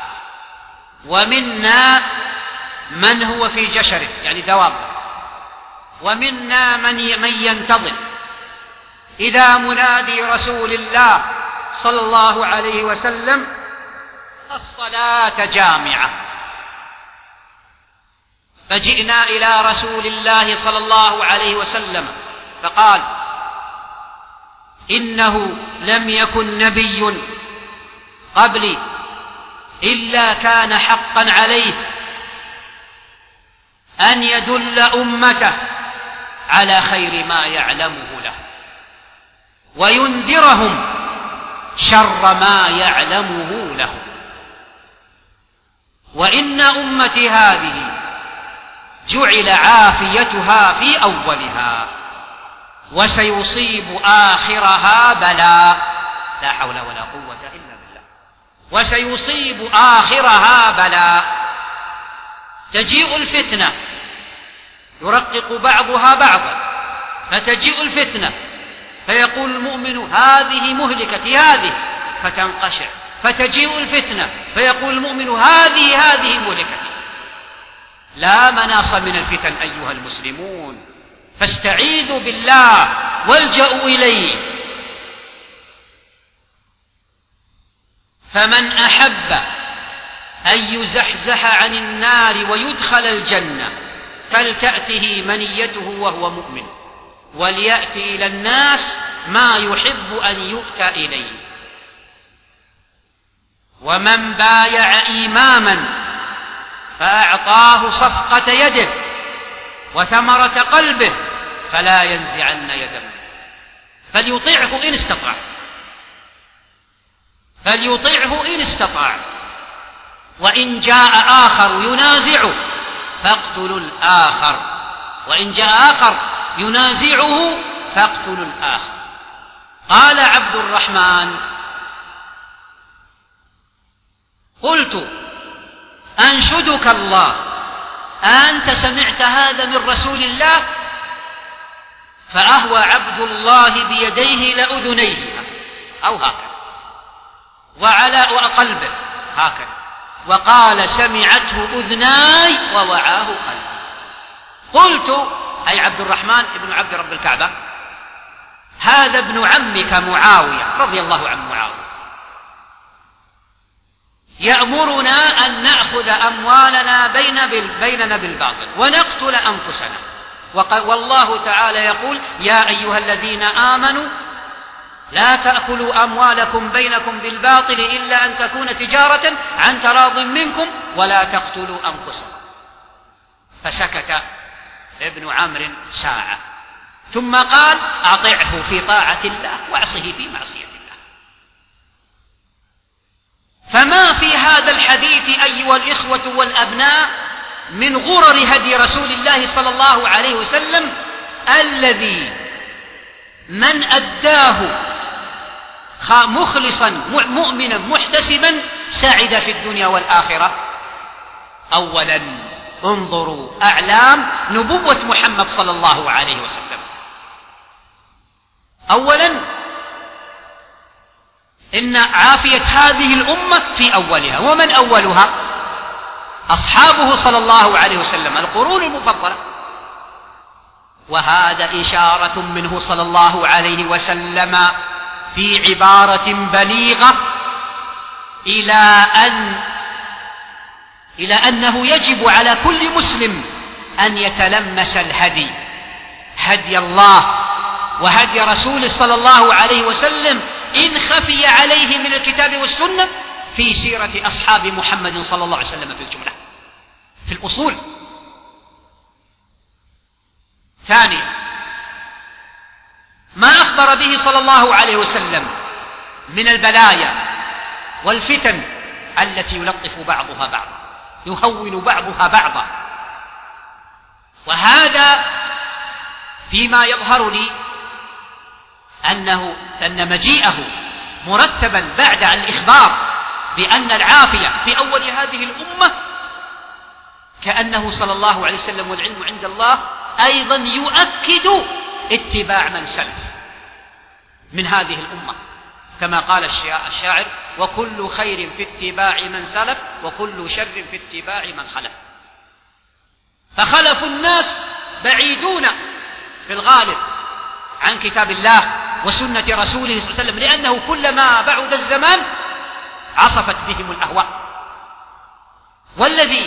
ومنا من هو في جشره يعني دوابه، ومنا من ينتظر إذا منادي رسول الله صلى الله عليه وسلم: الصلاة جامعة. فجئنا إلى رسول الله صلى الله عليه وسلم فقال: إنه لم يكن نبي قبلي إلا كان حقا عليه أن يدل أمته على خير ما يعلمه له وينذرهم شر ما يعلمه له، وإن أمتي هذه جعل عافيتها في أولها وسيصيب آخرها بلاء. لا حول ولا قوة إلا بالله. وسيصيب آخرها بلاء. تجيء الفتنة يرقق بعضها بعضا، فتجيء الفتنة فيقول المؤمن: هذه مهلكتي هذه، فتنقشع. فتجيء الفتنة فيقول المؤمن: هذه مهلكتي. لا مناص من الفتن أيها المسلمون، فاستعيذوا بالله والجأوا إليه. فمن أحب أن يزحزح عن النار ويدخل الجنة فلتأته منيته وهو مؤمن، وليأتي إلى الناس ما يحب أن يؤتى إليه. ومن بايع إماما فأعطاه صفقة يده وثمرة قلبه فلا ينزعن يدا منه. فليطيعه إن استطاع، فليطيعه إن استطاع. وإن جاء آخر ينازعه فاقتلوا الآخر، وإن جاء آخر ينازعه فاقتلوا الآخر. قال عبد الرحمن: قلت: أنشدك الله، أنت سمعت هذا من رسول الله؟ فأهوى عبد الله بيديه لأذنيه أو هكذا، وعلى قلبه هكذا، وقال: سمعته أذناي ووعاه قلبي. قلت، أي عبد الرحمن ابن عبد رب الكعبة، هذا ابن عمك معاوية رضي الله عن معاوية يأمرنا أن نأخذ أموالنا بيننا بالباطل ونقتل أنفسنا، والله تعالى يقول: يا أيها الذين آمنوا لا تأكلوا أموالكم بينكم بالباطل إلا أن تكون تجارة عن تراض منكم ولا تقتلوا أنفسكم. فسكت ابن عمرو ساعة، ثم قال: أطعه في طاعة الله واعصه في معصية الله. فما في هذا الحديث أيها الإخوة والأبناء من غرر هدي رسول الله صلى الله عليه وسلم الذي من أداه مخلصا مؤمنا محتسبا سعد في الدنيا والآخرة. أولا انظروا أعلام نبوة محمد صلى الله عليه وسلم. أولا إن عافية هذه الأمة في أولها، ومن أولها؟ أصحابه صلى الله عليه وسلم، القرون المفضلة. وهذا إشارة منه صلى الله عليه وسلم في عبارة بليغة إلى أنه يجب على كل مسلم أن يتلمس الهدي، هدي الله وهدي رسوله صلى الله عليه وسلم إن خفي عليه من الكتاب والسنة في سيرة أصحاب محمد صلى الله عليه وسلم في الجملة، في الأصول. ثانيا، ما أخبر به صلى الله عليه وسلم من البلايا والفتن التي يلطف بعضها بعضا، يهون بعضها بعضا. وهذا فيما يظهر لي أن مجيئه مرتبا بعد الإخبار بأن العافية في أول هذه الأمة، كأنه صلى الله عليه وسلم والعلم عند الله أيضا يؤكد اتباع من سلف من هذه الأمة، كما قال الشاعر: وكل خير في اتباع من سلف وكل شر في اتباع من خلف. فخلف الناس بعيدون في الغالب عن كتاب الله وسنة رسوله صلى الله عليه وسلم، لأنه كلما بعد الزمان عصفت بهم الأهواء. والذي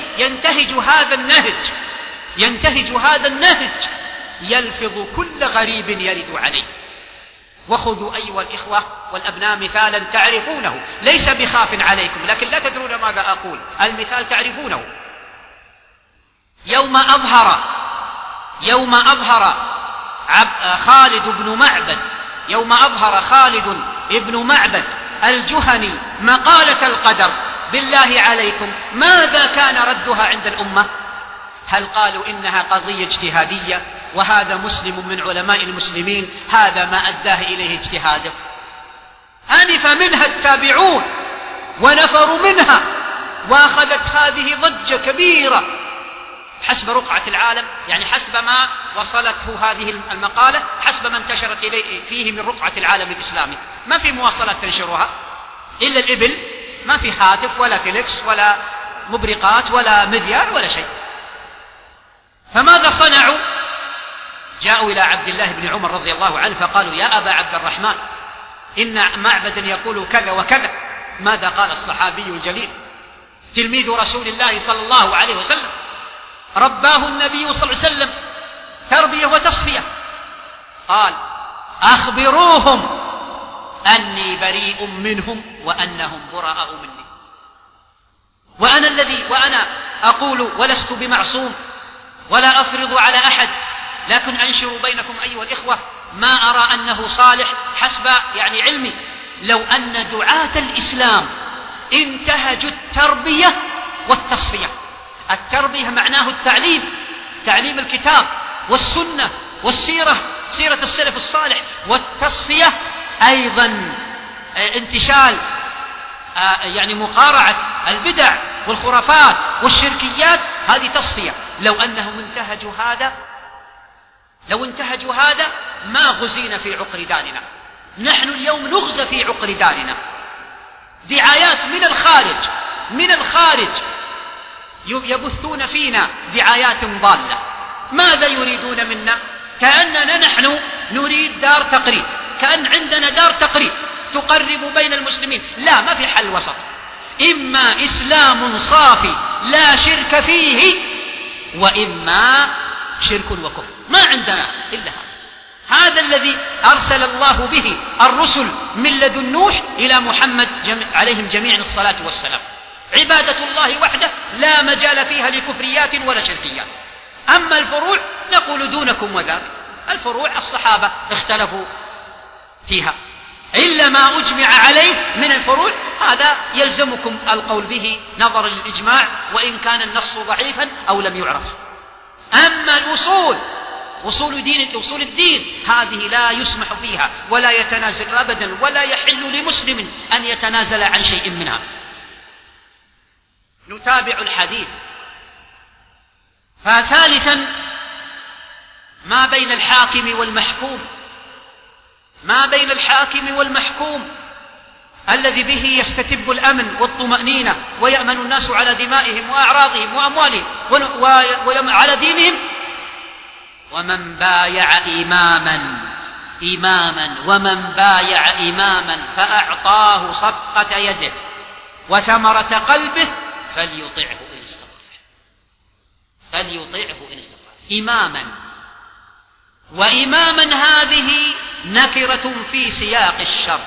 ينتهج هذا النهج يلفظ كل غريب يرد عليه. وخذوا أيها الإخوة والأبناء مثالا تعرفونه، ليس بخاف عليكم لكن لا تدرون ماذا أقول، المثال تعرفونه. يوم أظهر خالد بن معبد الجهني مقالة القدر، بالله عليكم ماذا كان ردها عند الأمة؟ هل قالوا إنها قضية اجتهادية وهذا مسلم من علماء المسلمين هذا ما أداه إليه اجتهاده؟ أنف منها التابعون ونفروا منها، وأخذت هذه ضجة كبيرة حسب رقعة العالم، يعني حسب ما وصلته هذه المقالة، حسب ما انتشرت فيه من رقعة العالم الإسلامي. ما في مواصلات تنشرها إلا الإبل، ما في هاتف ولا تلكس ولا مبرقات ولا مذياع ولا شيء. فماذا صنعوا؟ جاءوا إلى عبد الله بن عمر رضي الله عنه فقالوا: يا أبا عبد الرحمن، إن معبدا يقول كذا وكذا. ماذا قال الصحابي الجليل تلميذ رسول الله صلى الله عليه وسلم، رباه النبي صلى الله عليه وسلم تربية وتصفية؟ قال: أخبروهم أني بريء منهم وأنهم براء مني، وأنا أقول ولست بمعصوم ولا أفرض على أحد، لكن أنشر بينكم أيها الإخوة ما أرى أنه صالح حسب علمي. لو أن دعاة الإسلام انتهجوا التربية والتصفية. التربية معناه التعليم، تعليم الكتاب والسنة والسيرة، سيرة السلف الصالح، والتصفية أيضا انتشال مقارعة البدع والخرافات والشركيات، هذه تصفية. لو أنهم انتهجوا هذا ما غزينا في عقر دارنا. نحن اليوم نغزى في عقر دارنا، دعايات من الخارج يبثون فينا دعايات ضالة. ماذا يريدون منا؟ كأننا نحن نريد دار تقريب، كأن عندنا دار تقريب تقرب بين المسلمين. لا، ما في حل وسط، إما إسلام صافي لا شرك فيه، وإما شرك وكفر. ما عندنا إلا هذا الذي أرسل الله به الرسل من لدن نوح إلى محمد عليهم جميعا الصلاة والسلام. عبادة الله وحده لا مجال فيها لكفريات ولا شركيات. أما الفروع نقول دونكم وذاك. الفروع الصحابة اختلفوا فيها، إلا ما أجمع عليه من الفروع هذا يلزمكم القول به نظرا للإجماع، وإن كان النص ضعيفا أو لم يعرف. أما الأصول، أصول الدين هذه لا يسمح فيها ولا يتنازل أبدا، ولا يحل لمسلم أن يتنازل عن شيء منها. نتابع الحديث. فثالثا ما بين الحاكم والمحكوم الذي به يستتب الأمن والطمأنينة ويأمن الناس على دمائهم وأعراضهم وأموالهم وعلى دينهم. ومن بايع إماما فأعطاه صفقة يده وثمرة قلبه فليطعه إن استطاع. وإماما هذه نكرة في سياق الشرط،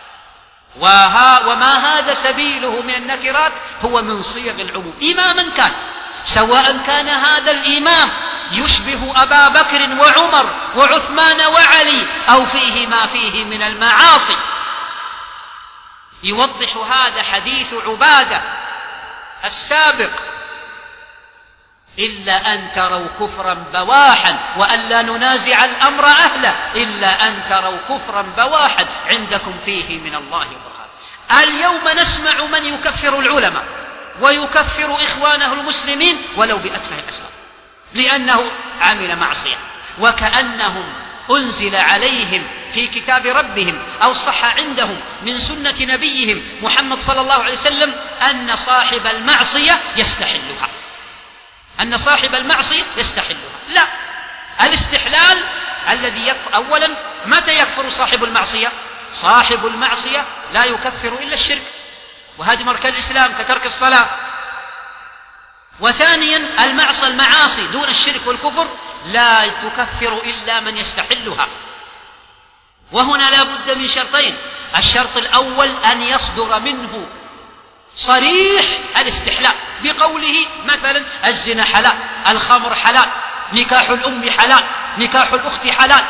وما هذا سبيله من النكرات هو من صيغ العموم. إماما كان، سواء كان هذا الإمام يشبه أبا بكر وعمر وعثمان وعلي أو فيه ما فيه من المعاصي. يوضح هذا حديث عبادة السابق: إلا أن تروا كفرا بواحا، وألا ننازع الأمر أهله، إلا أن تروا كفرا بواحا عندكم فيه من الله برهان. اليوم نسمع من يكفر العلماء ويكفر إخوانه المسلمين ولو بأتفه الأسباب، لأنه عمل معصية، وكأنهم أنزل عليهم في كتاب ربهم أو صح عندهم من سنة نبيهم محمد صلى الله عليه وسلم أن صاحب المعصية يستحلها. لا، الاستحلال الذي أولا متى يكفر صاحب المعصية؟ صاحب المعصية لا يكفر إلا الشرك وهدم أركان الإسلام كترك الصلاة. وثانيا المعاصي دون الشرك والكفر لا تكفر إلا من يستحلها. وهنا لا بد من شرطين: الشرط الأول أن يصدر منه صريح الاستحلال بقوله مثلا الزنا حلال، الخمر حلال، نكاح الأم حلال، نكاح الأخت حلال.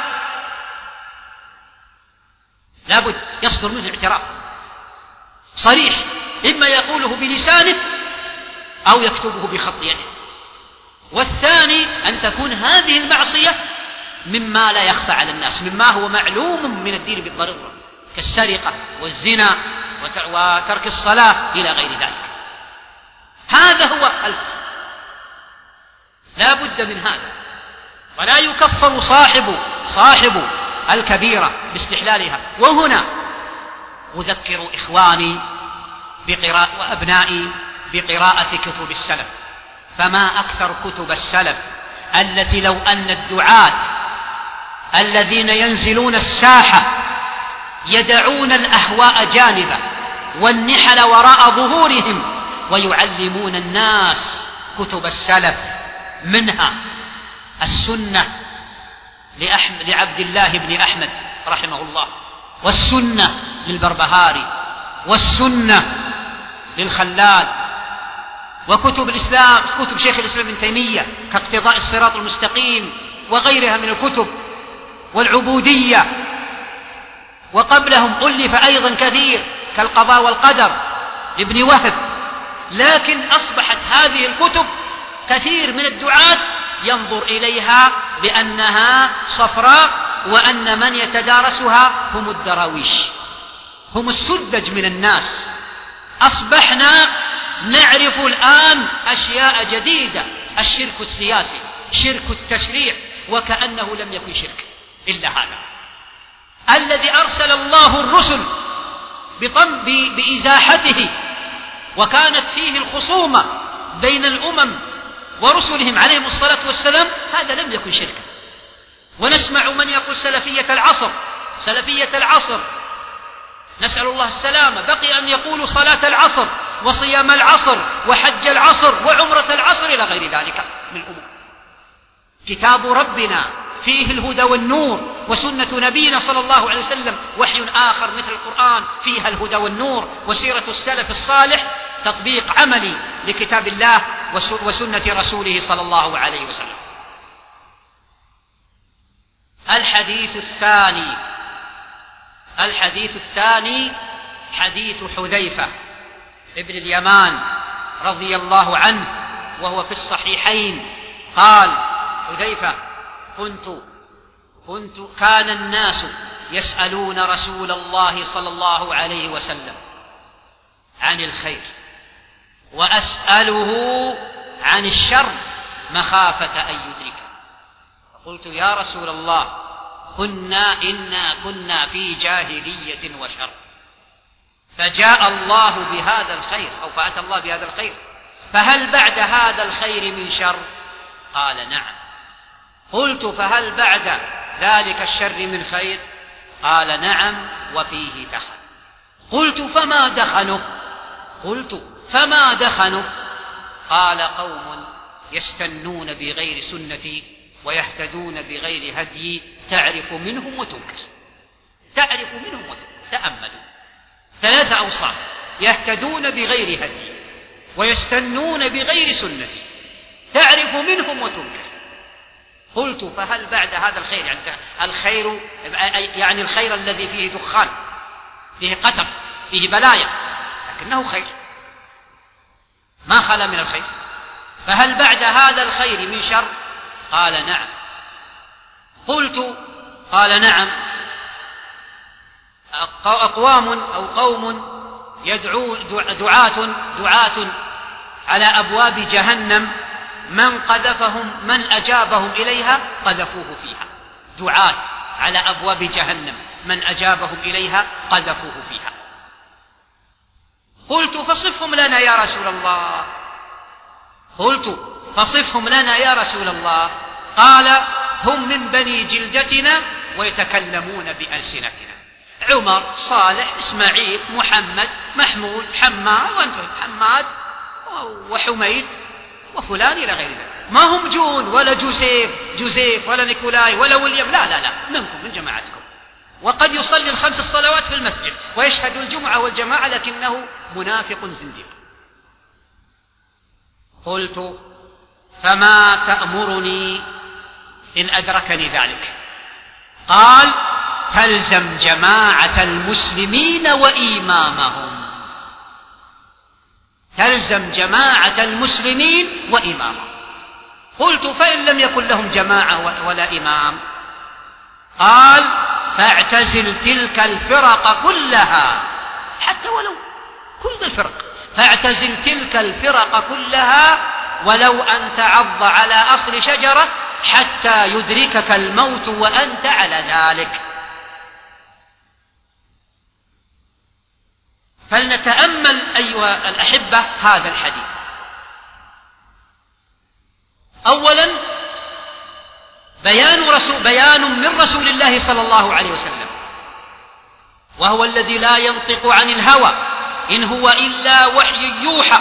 لا بد يصدر منه اعتراف صريح، إما يقوله بلسانه أو يكتبه بخط يده. والثاني أن تكون هذه المعصية مما لا يخفى على الناس، مما هو معلوم من الدين بالضرورة، كالسرقة والزنا وترك الصلاة إلى غير ذلك. هذا هو الفصل، لا بد من هذا. ولا يكفر صاحب الكبيرة باستحلالها. وهنا أذكر إخواني وأبنائي بقراءة كتب السلف، فما أكثر كتب السلف التي لو أن الدعاة الذين ينزلون الساحة يدعون الأهواء جانبا والنحل وراء ظهورهم ويعلمون الناس كتب السلف، منها السنة لعبد الله بن أحمد رحمه الله، والسنة للبربهاري، والسنة للخلال، وكتب الإسلام، كتب شيخ الإسلام ابن تيمية كاقتضاء الصراط المستقيم وغيرها من الكتب، والعبودية، وقبلهم ألف أيضا كثير كالقضاء والقدر لابن وهب. لكن أصبحت هذه الكتب كثير من الدعاة ينظر إليها بأنها صفراء، وأن من يتدارسها هم الدراويش، هم السذج من الناس. أصبحنا نعرف الآن أشياء جديدة، الشرك السياسي، شرك التشريع، وكأنه لم يكن شرك إلا هذا الذي أرسل الله الرسل بإزاحته، وكانت فيه الخصومة بين الأمم ورسلهم عليهم الصلاة والسلام. هذا لم يكن شركا. ونسمع من يقول سلفية العصر، سلفية العصر، نسأل الله السلامة، بقي أن يقولوا صلاة العصر وصيام العصر وحج العصر وعمرة العصر إلى غير ذلك من الأمور. كتاب ربنا فيه الهدى والنور، وسنة نبينا صلى الله عليه وسلم وحي آخر مثل القرآن فيها الهدى والنور، وسيرة السلف الصالح تطبيق عملي لكتاب الله وسنة رسوله صلى الله عليه وسلم. الحديث الثاني حديث حذيفة ابن اليمان رضي الله عنه، وهو في الصحيحين. قال حذيفة: كان الناس يسألون رسول الله صلى الله عليه وسلم عن الخير، وأسأله عن الشر مخافة أن يدرك. فقلت: يا رسول الله، إنا كنا في جاهلية وشر، فجاء الله بهذا الخير، أو فأتى الله بهذا الخير، فهل بعد هذا الخير من شر؟ قال: نعم. قلت: فهل بعد ذلك الشر من خير؟ قال: نعم، وفيه دخن. قلت: فما دخنه؟ قال: قوم يستنون بغير سنتي ويهتدون بغير هدي، تعرف منهم وتنكر. تأملوا 3 أوصاف: يهتدون بغير هدي، ويستنون بغير سنتي، تعرف منهم وتنكر. قلت: فهل بعد هذا الخير؟ يعني الخير يعني الخير الذي فيه دخان، فيه قتل، فيه بلايا، لكنه خير ما خلا من الخير. فهل بعد هذا الخير من شر؟ قال: نعم. قال: نعم. قوم دعاة على أبواب جهنم، من أجابهم إليها قذفوه فيها. دعاة على أبواب جهنم، من أجابهم إليها قذفوه فيها. قلت: فصفهم لنا يا رسول الله. قال: هم من بني جلدتنا ويتكلمون بألسنتنا. عمر، صالح، إسماعيل، محمد، محمود، حماد وحميد وفلان إلى غير ذلك. ما هم جون ولا جوزيف ولا نيكولاي ولا ويليام، لا، منكم، من جماعتكم. وقد يصلي ال5 الصلوات في المسجد ويشهد الجمعة والجماعة، لكنه منافق زنديق. قلت: فما تأمرني إن أدركني ذلك؟ قال: تلزم جماعة المسلمين وإمامهم. قلت: فإن لم يكن لهم جماعة ولا إمام؟ قال: فاعتزل تلك الفرق كلها، حتى ولو كل الفرق، فاعتزل تلك الفرق كلها ولو أن تعض على أصل شجرة حتى يدركك الموت وأنت على ذلك. فلنتأمل أيها الأحبة هذا الحديث. أولا، بيان من رسول الله صلى الله عليه وسلم، وهو الذي لا ينطق عن الهوى، إن هو إلا وحي يوحى،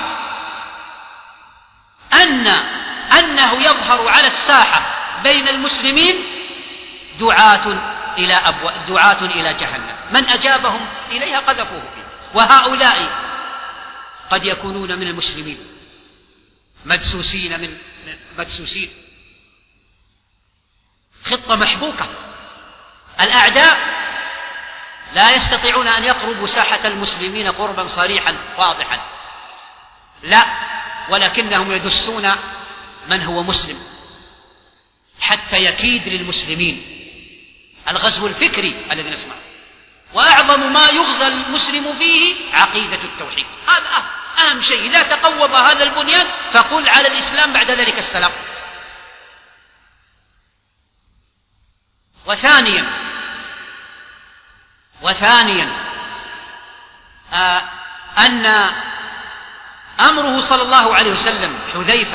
أنه يظهر على الساحة بين المسلمين دعاة إلى جهنم، من أجابهم إليها قذفوه فيه. وهؤلاء قد يكونون من المسلمين مدسوسين، خطة محبوكة. الأعداء لا يستطيعون أن يقربوا ساحة المسلمين قربا صريحا واضحا، لا، ولكنهم يدسون من هو مسلم حتى يكيد للمسلمين. الغزو الفكري الذي نسمعه، وأعظم ما يغزى المسلم فيه عقيدة التوحيد، هذا أهم شيء. إذا تقوم هذا البنيان فقل على الإسلام بعد ذلك السلام. وثانيا أن أمره صلى الله عليه وسلم حذيفة،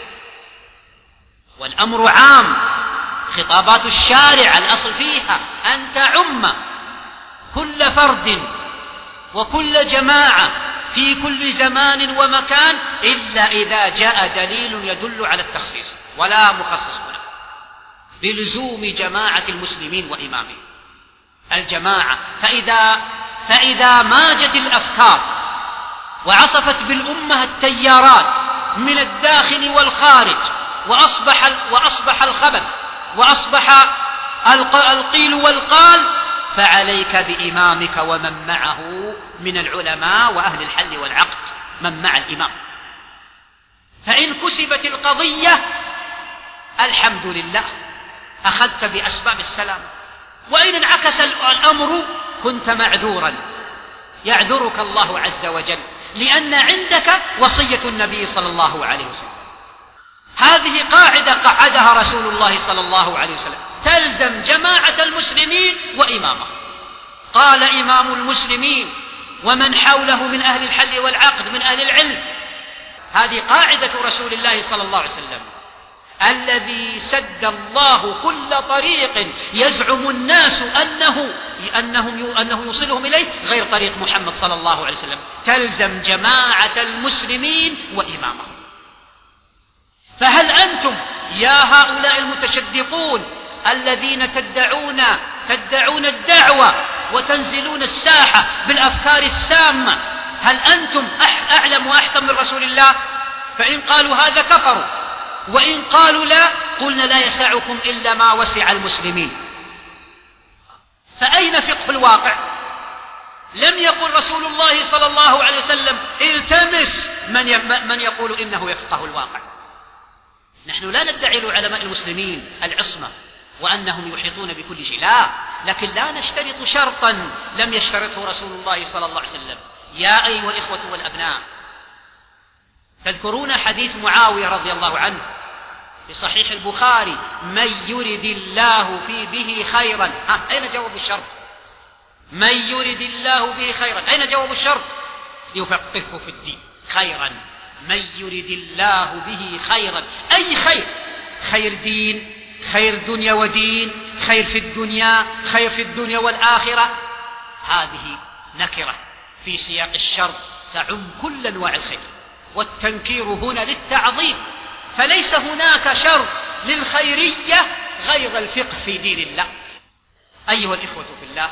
والأمر عام، خطابات الشارع الأصل فيها أن تعم كل فرد وكل جماعة في كل زمان ومكان، إلا إذا جاء دليل يدل على التخصيص، ولا مخصص هنا، بلزوم جماعة المسلمين وإمامهم الجماعة. فإذا ماجت الأفكار وعصفت بالأمة التيارات من الداخل والخارج، وأصبح الخبث وأصبح القيل والقال، فعليك بإمامك ومن معه من العلماء وأهل الحل والعقد، من مع الإمام. فإن كسبت القضية الحمد لله، أخذت بأسباب السلام. وإن انعكس الأمر كنت معذورا، يعذرك الله عز وجل، لأن عندك وصية النبي صلى الله عليه وسلم. هذه قاعدة قعدها رسول الله صلى الله عليه وسلم، تلزم جماعة المسلمين وإمامه. قال إمام المسلمين ومن حوله من أهل الحل والعقد من أهل العلم. هذه قاعدة رسول الله صلى الله عليه وسلم، الذي سد الله كل طريق يزعم الناس أنه يوصلهم إليه غير طريق محمد صلى الله عليه وسلم. تلزم جماعة المسلمين وإمامهم. فهل أنتم يا هؤلاء المتشدقون الذين تدعون الدعوة وتنزلون الساحة بالأفكار السامة، هل أنتم أعلم وأحكم من رسول الله؟ فإن قالوا هذا كفروا، وإن قالوا لا، قلنا لا يسعكم إلا ما وسع المسلمين. فأين فقه الواقع؟ لم يقل رسول الله صلى الله عليه وسلم التمس من يقول إنه يفقه الواقع. نحن لا ندعي لعلماء المسلمين العصمة وأنهم يحيطون بكل شيء، لا، لكن لا نشترط شرطا لم يشترطه رسول الله صلى الله عليه وسلم. يا أيها الإخوة والأبناء، تذكرون حديث معاوية رضي الله عنه في صحيح البخاري: من يرد الله به خيرا، أين جواب الشرط؟ من يرد الله به خيرا، أين جواب الشرط؟ يفقهه في الدين. خيرا، من يرد الله به خيرا، أي خير؟ خير دين، خير دنيا ودين، خير في الدنيا، خير في الدنيا والآخرة. هذه نكرة في سياق الشرط تعم كل أنواع الخير، والتنكير هنا للتعظيم. فليس هناك شرط للخيرية غير الفقه في دين الله. أيها الإخوة في الله،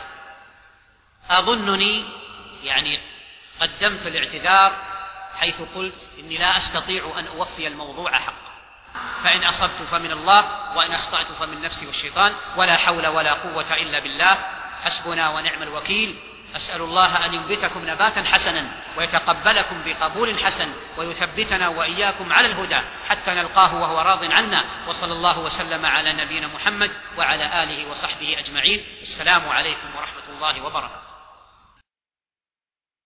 أظنني قدمت الاعتذار حيث قلت إني لا أستطيع أن أوفي الموضوع حقه، فإن أصبت فمن الله، وإن أخطأت فمن نفسي والشيطان، ولا حول ولا قوة إلا بالله، حسبنا ونعم الوكيل. أسأل الله أن ينبتكم نباتا حسنا، ويتقبلكم بقبول حسن، ويثبتنا وإياكم على الهدى حتى نلقاه وهو راض عنا. وصلى الله وسلم على نبينا محمد وعلى آله وصحبه أجمعين. السلام عليكم ورحمة الله وبركاته.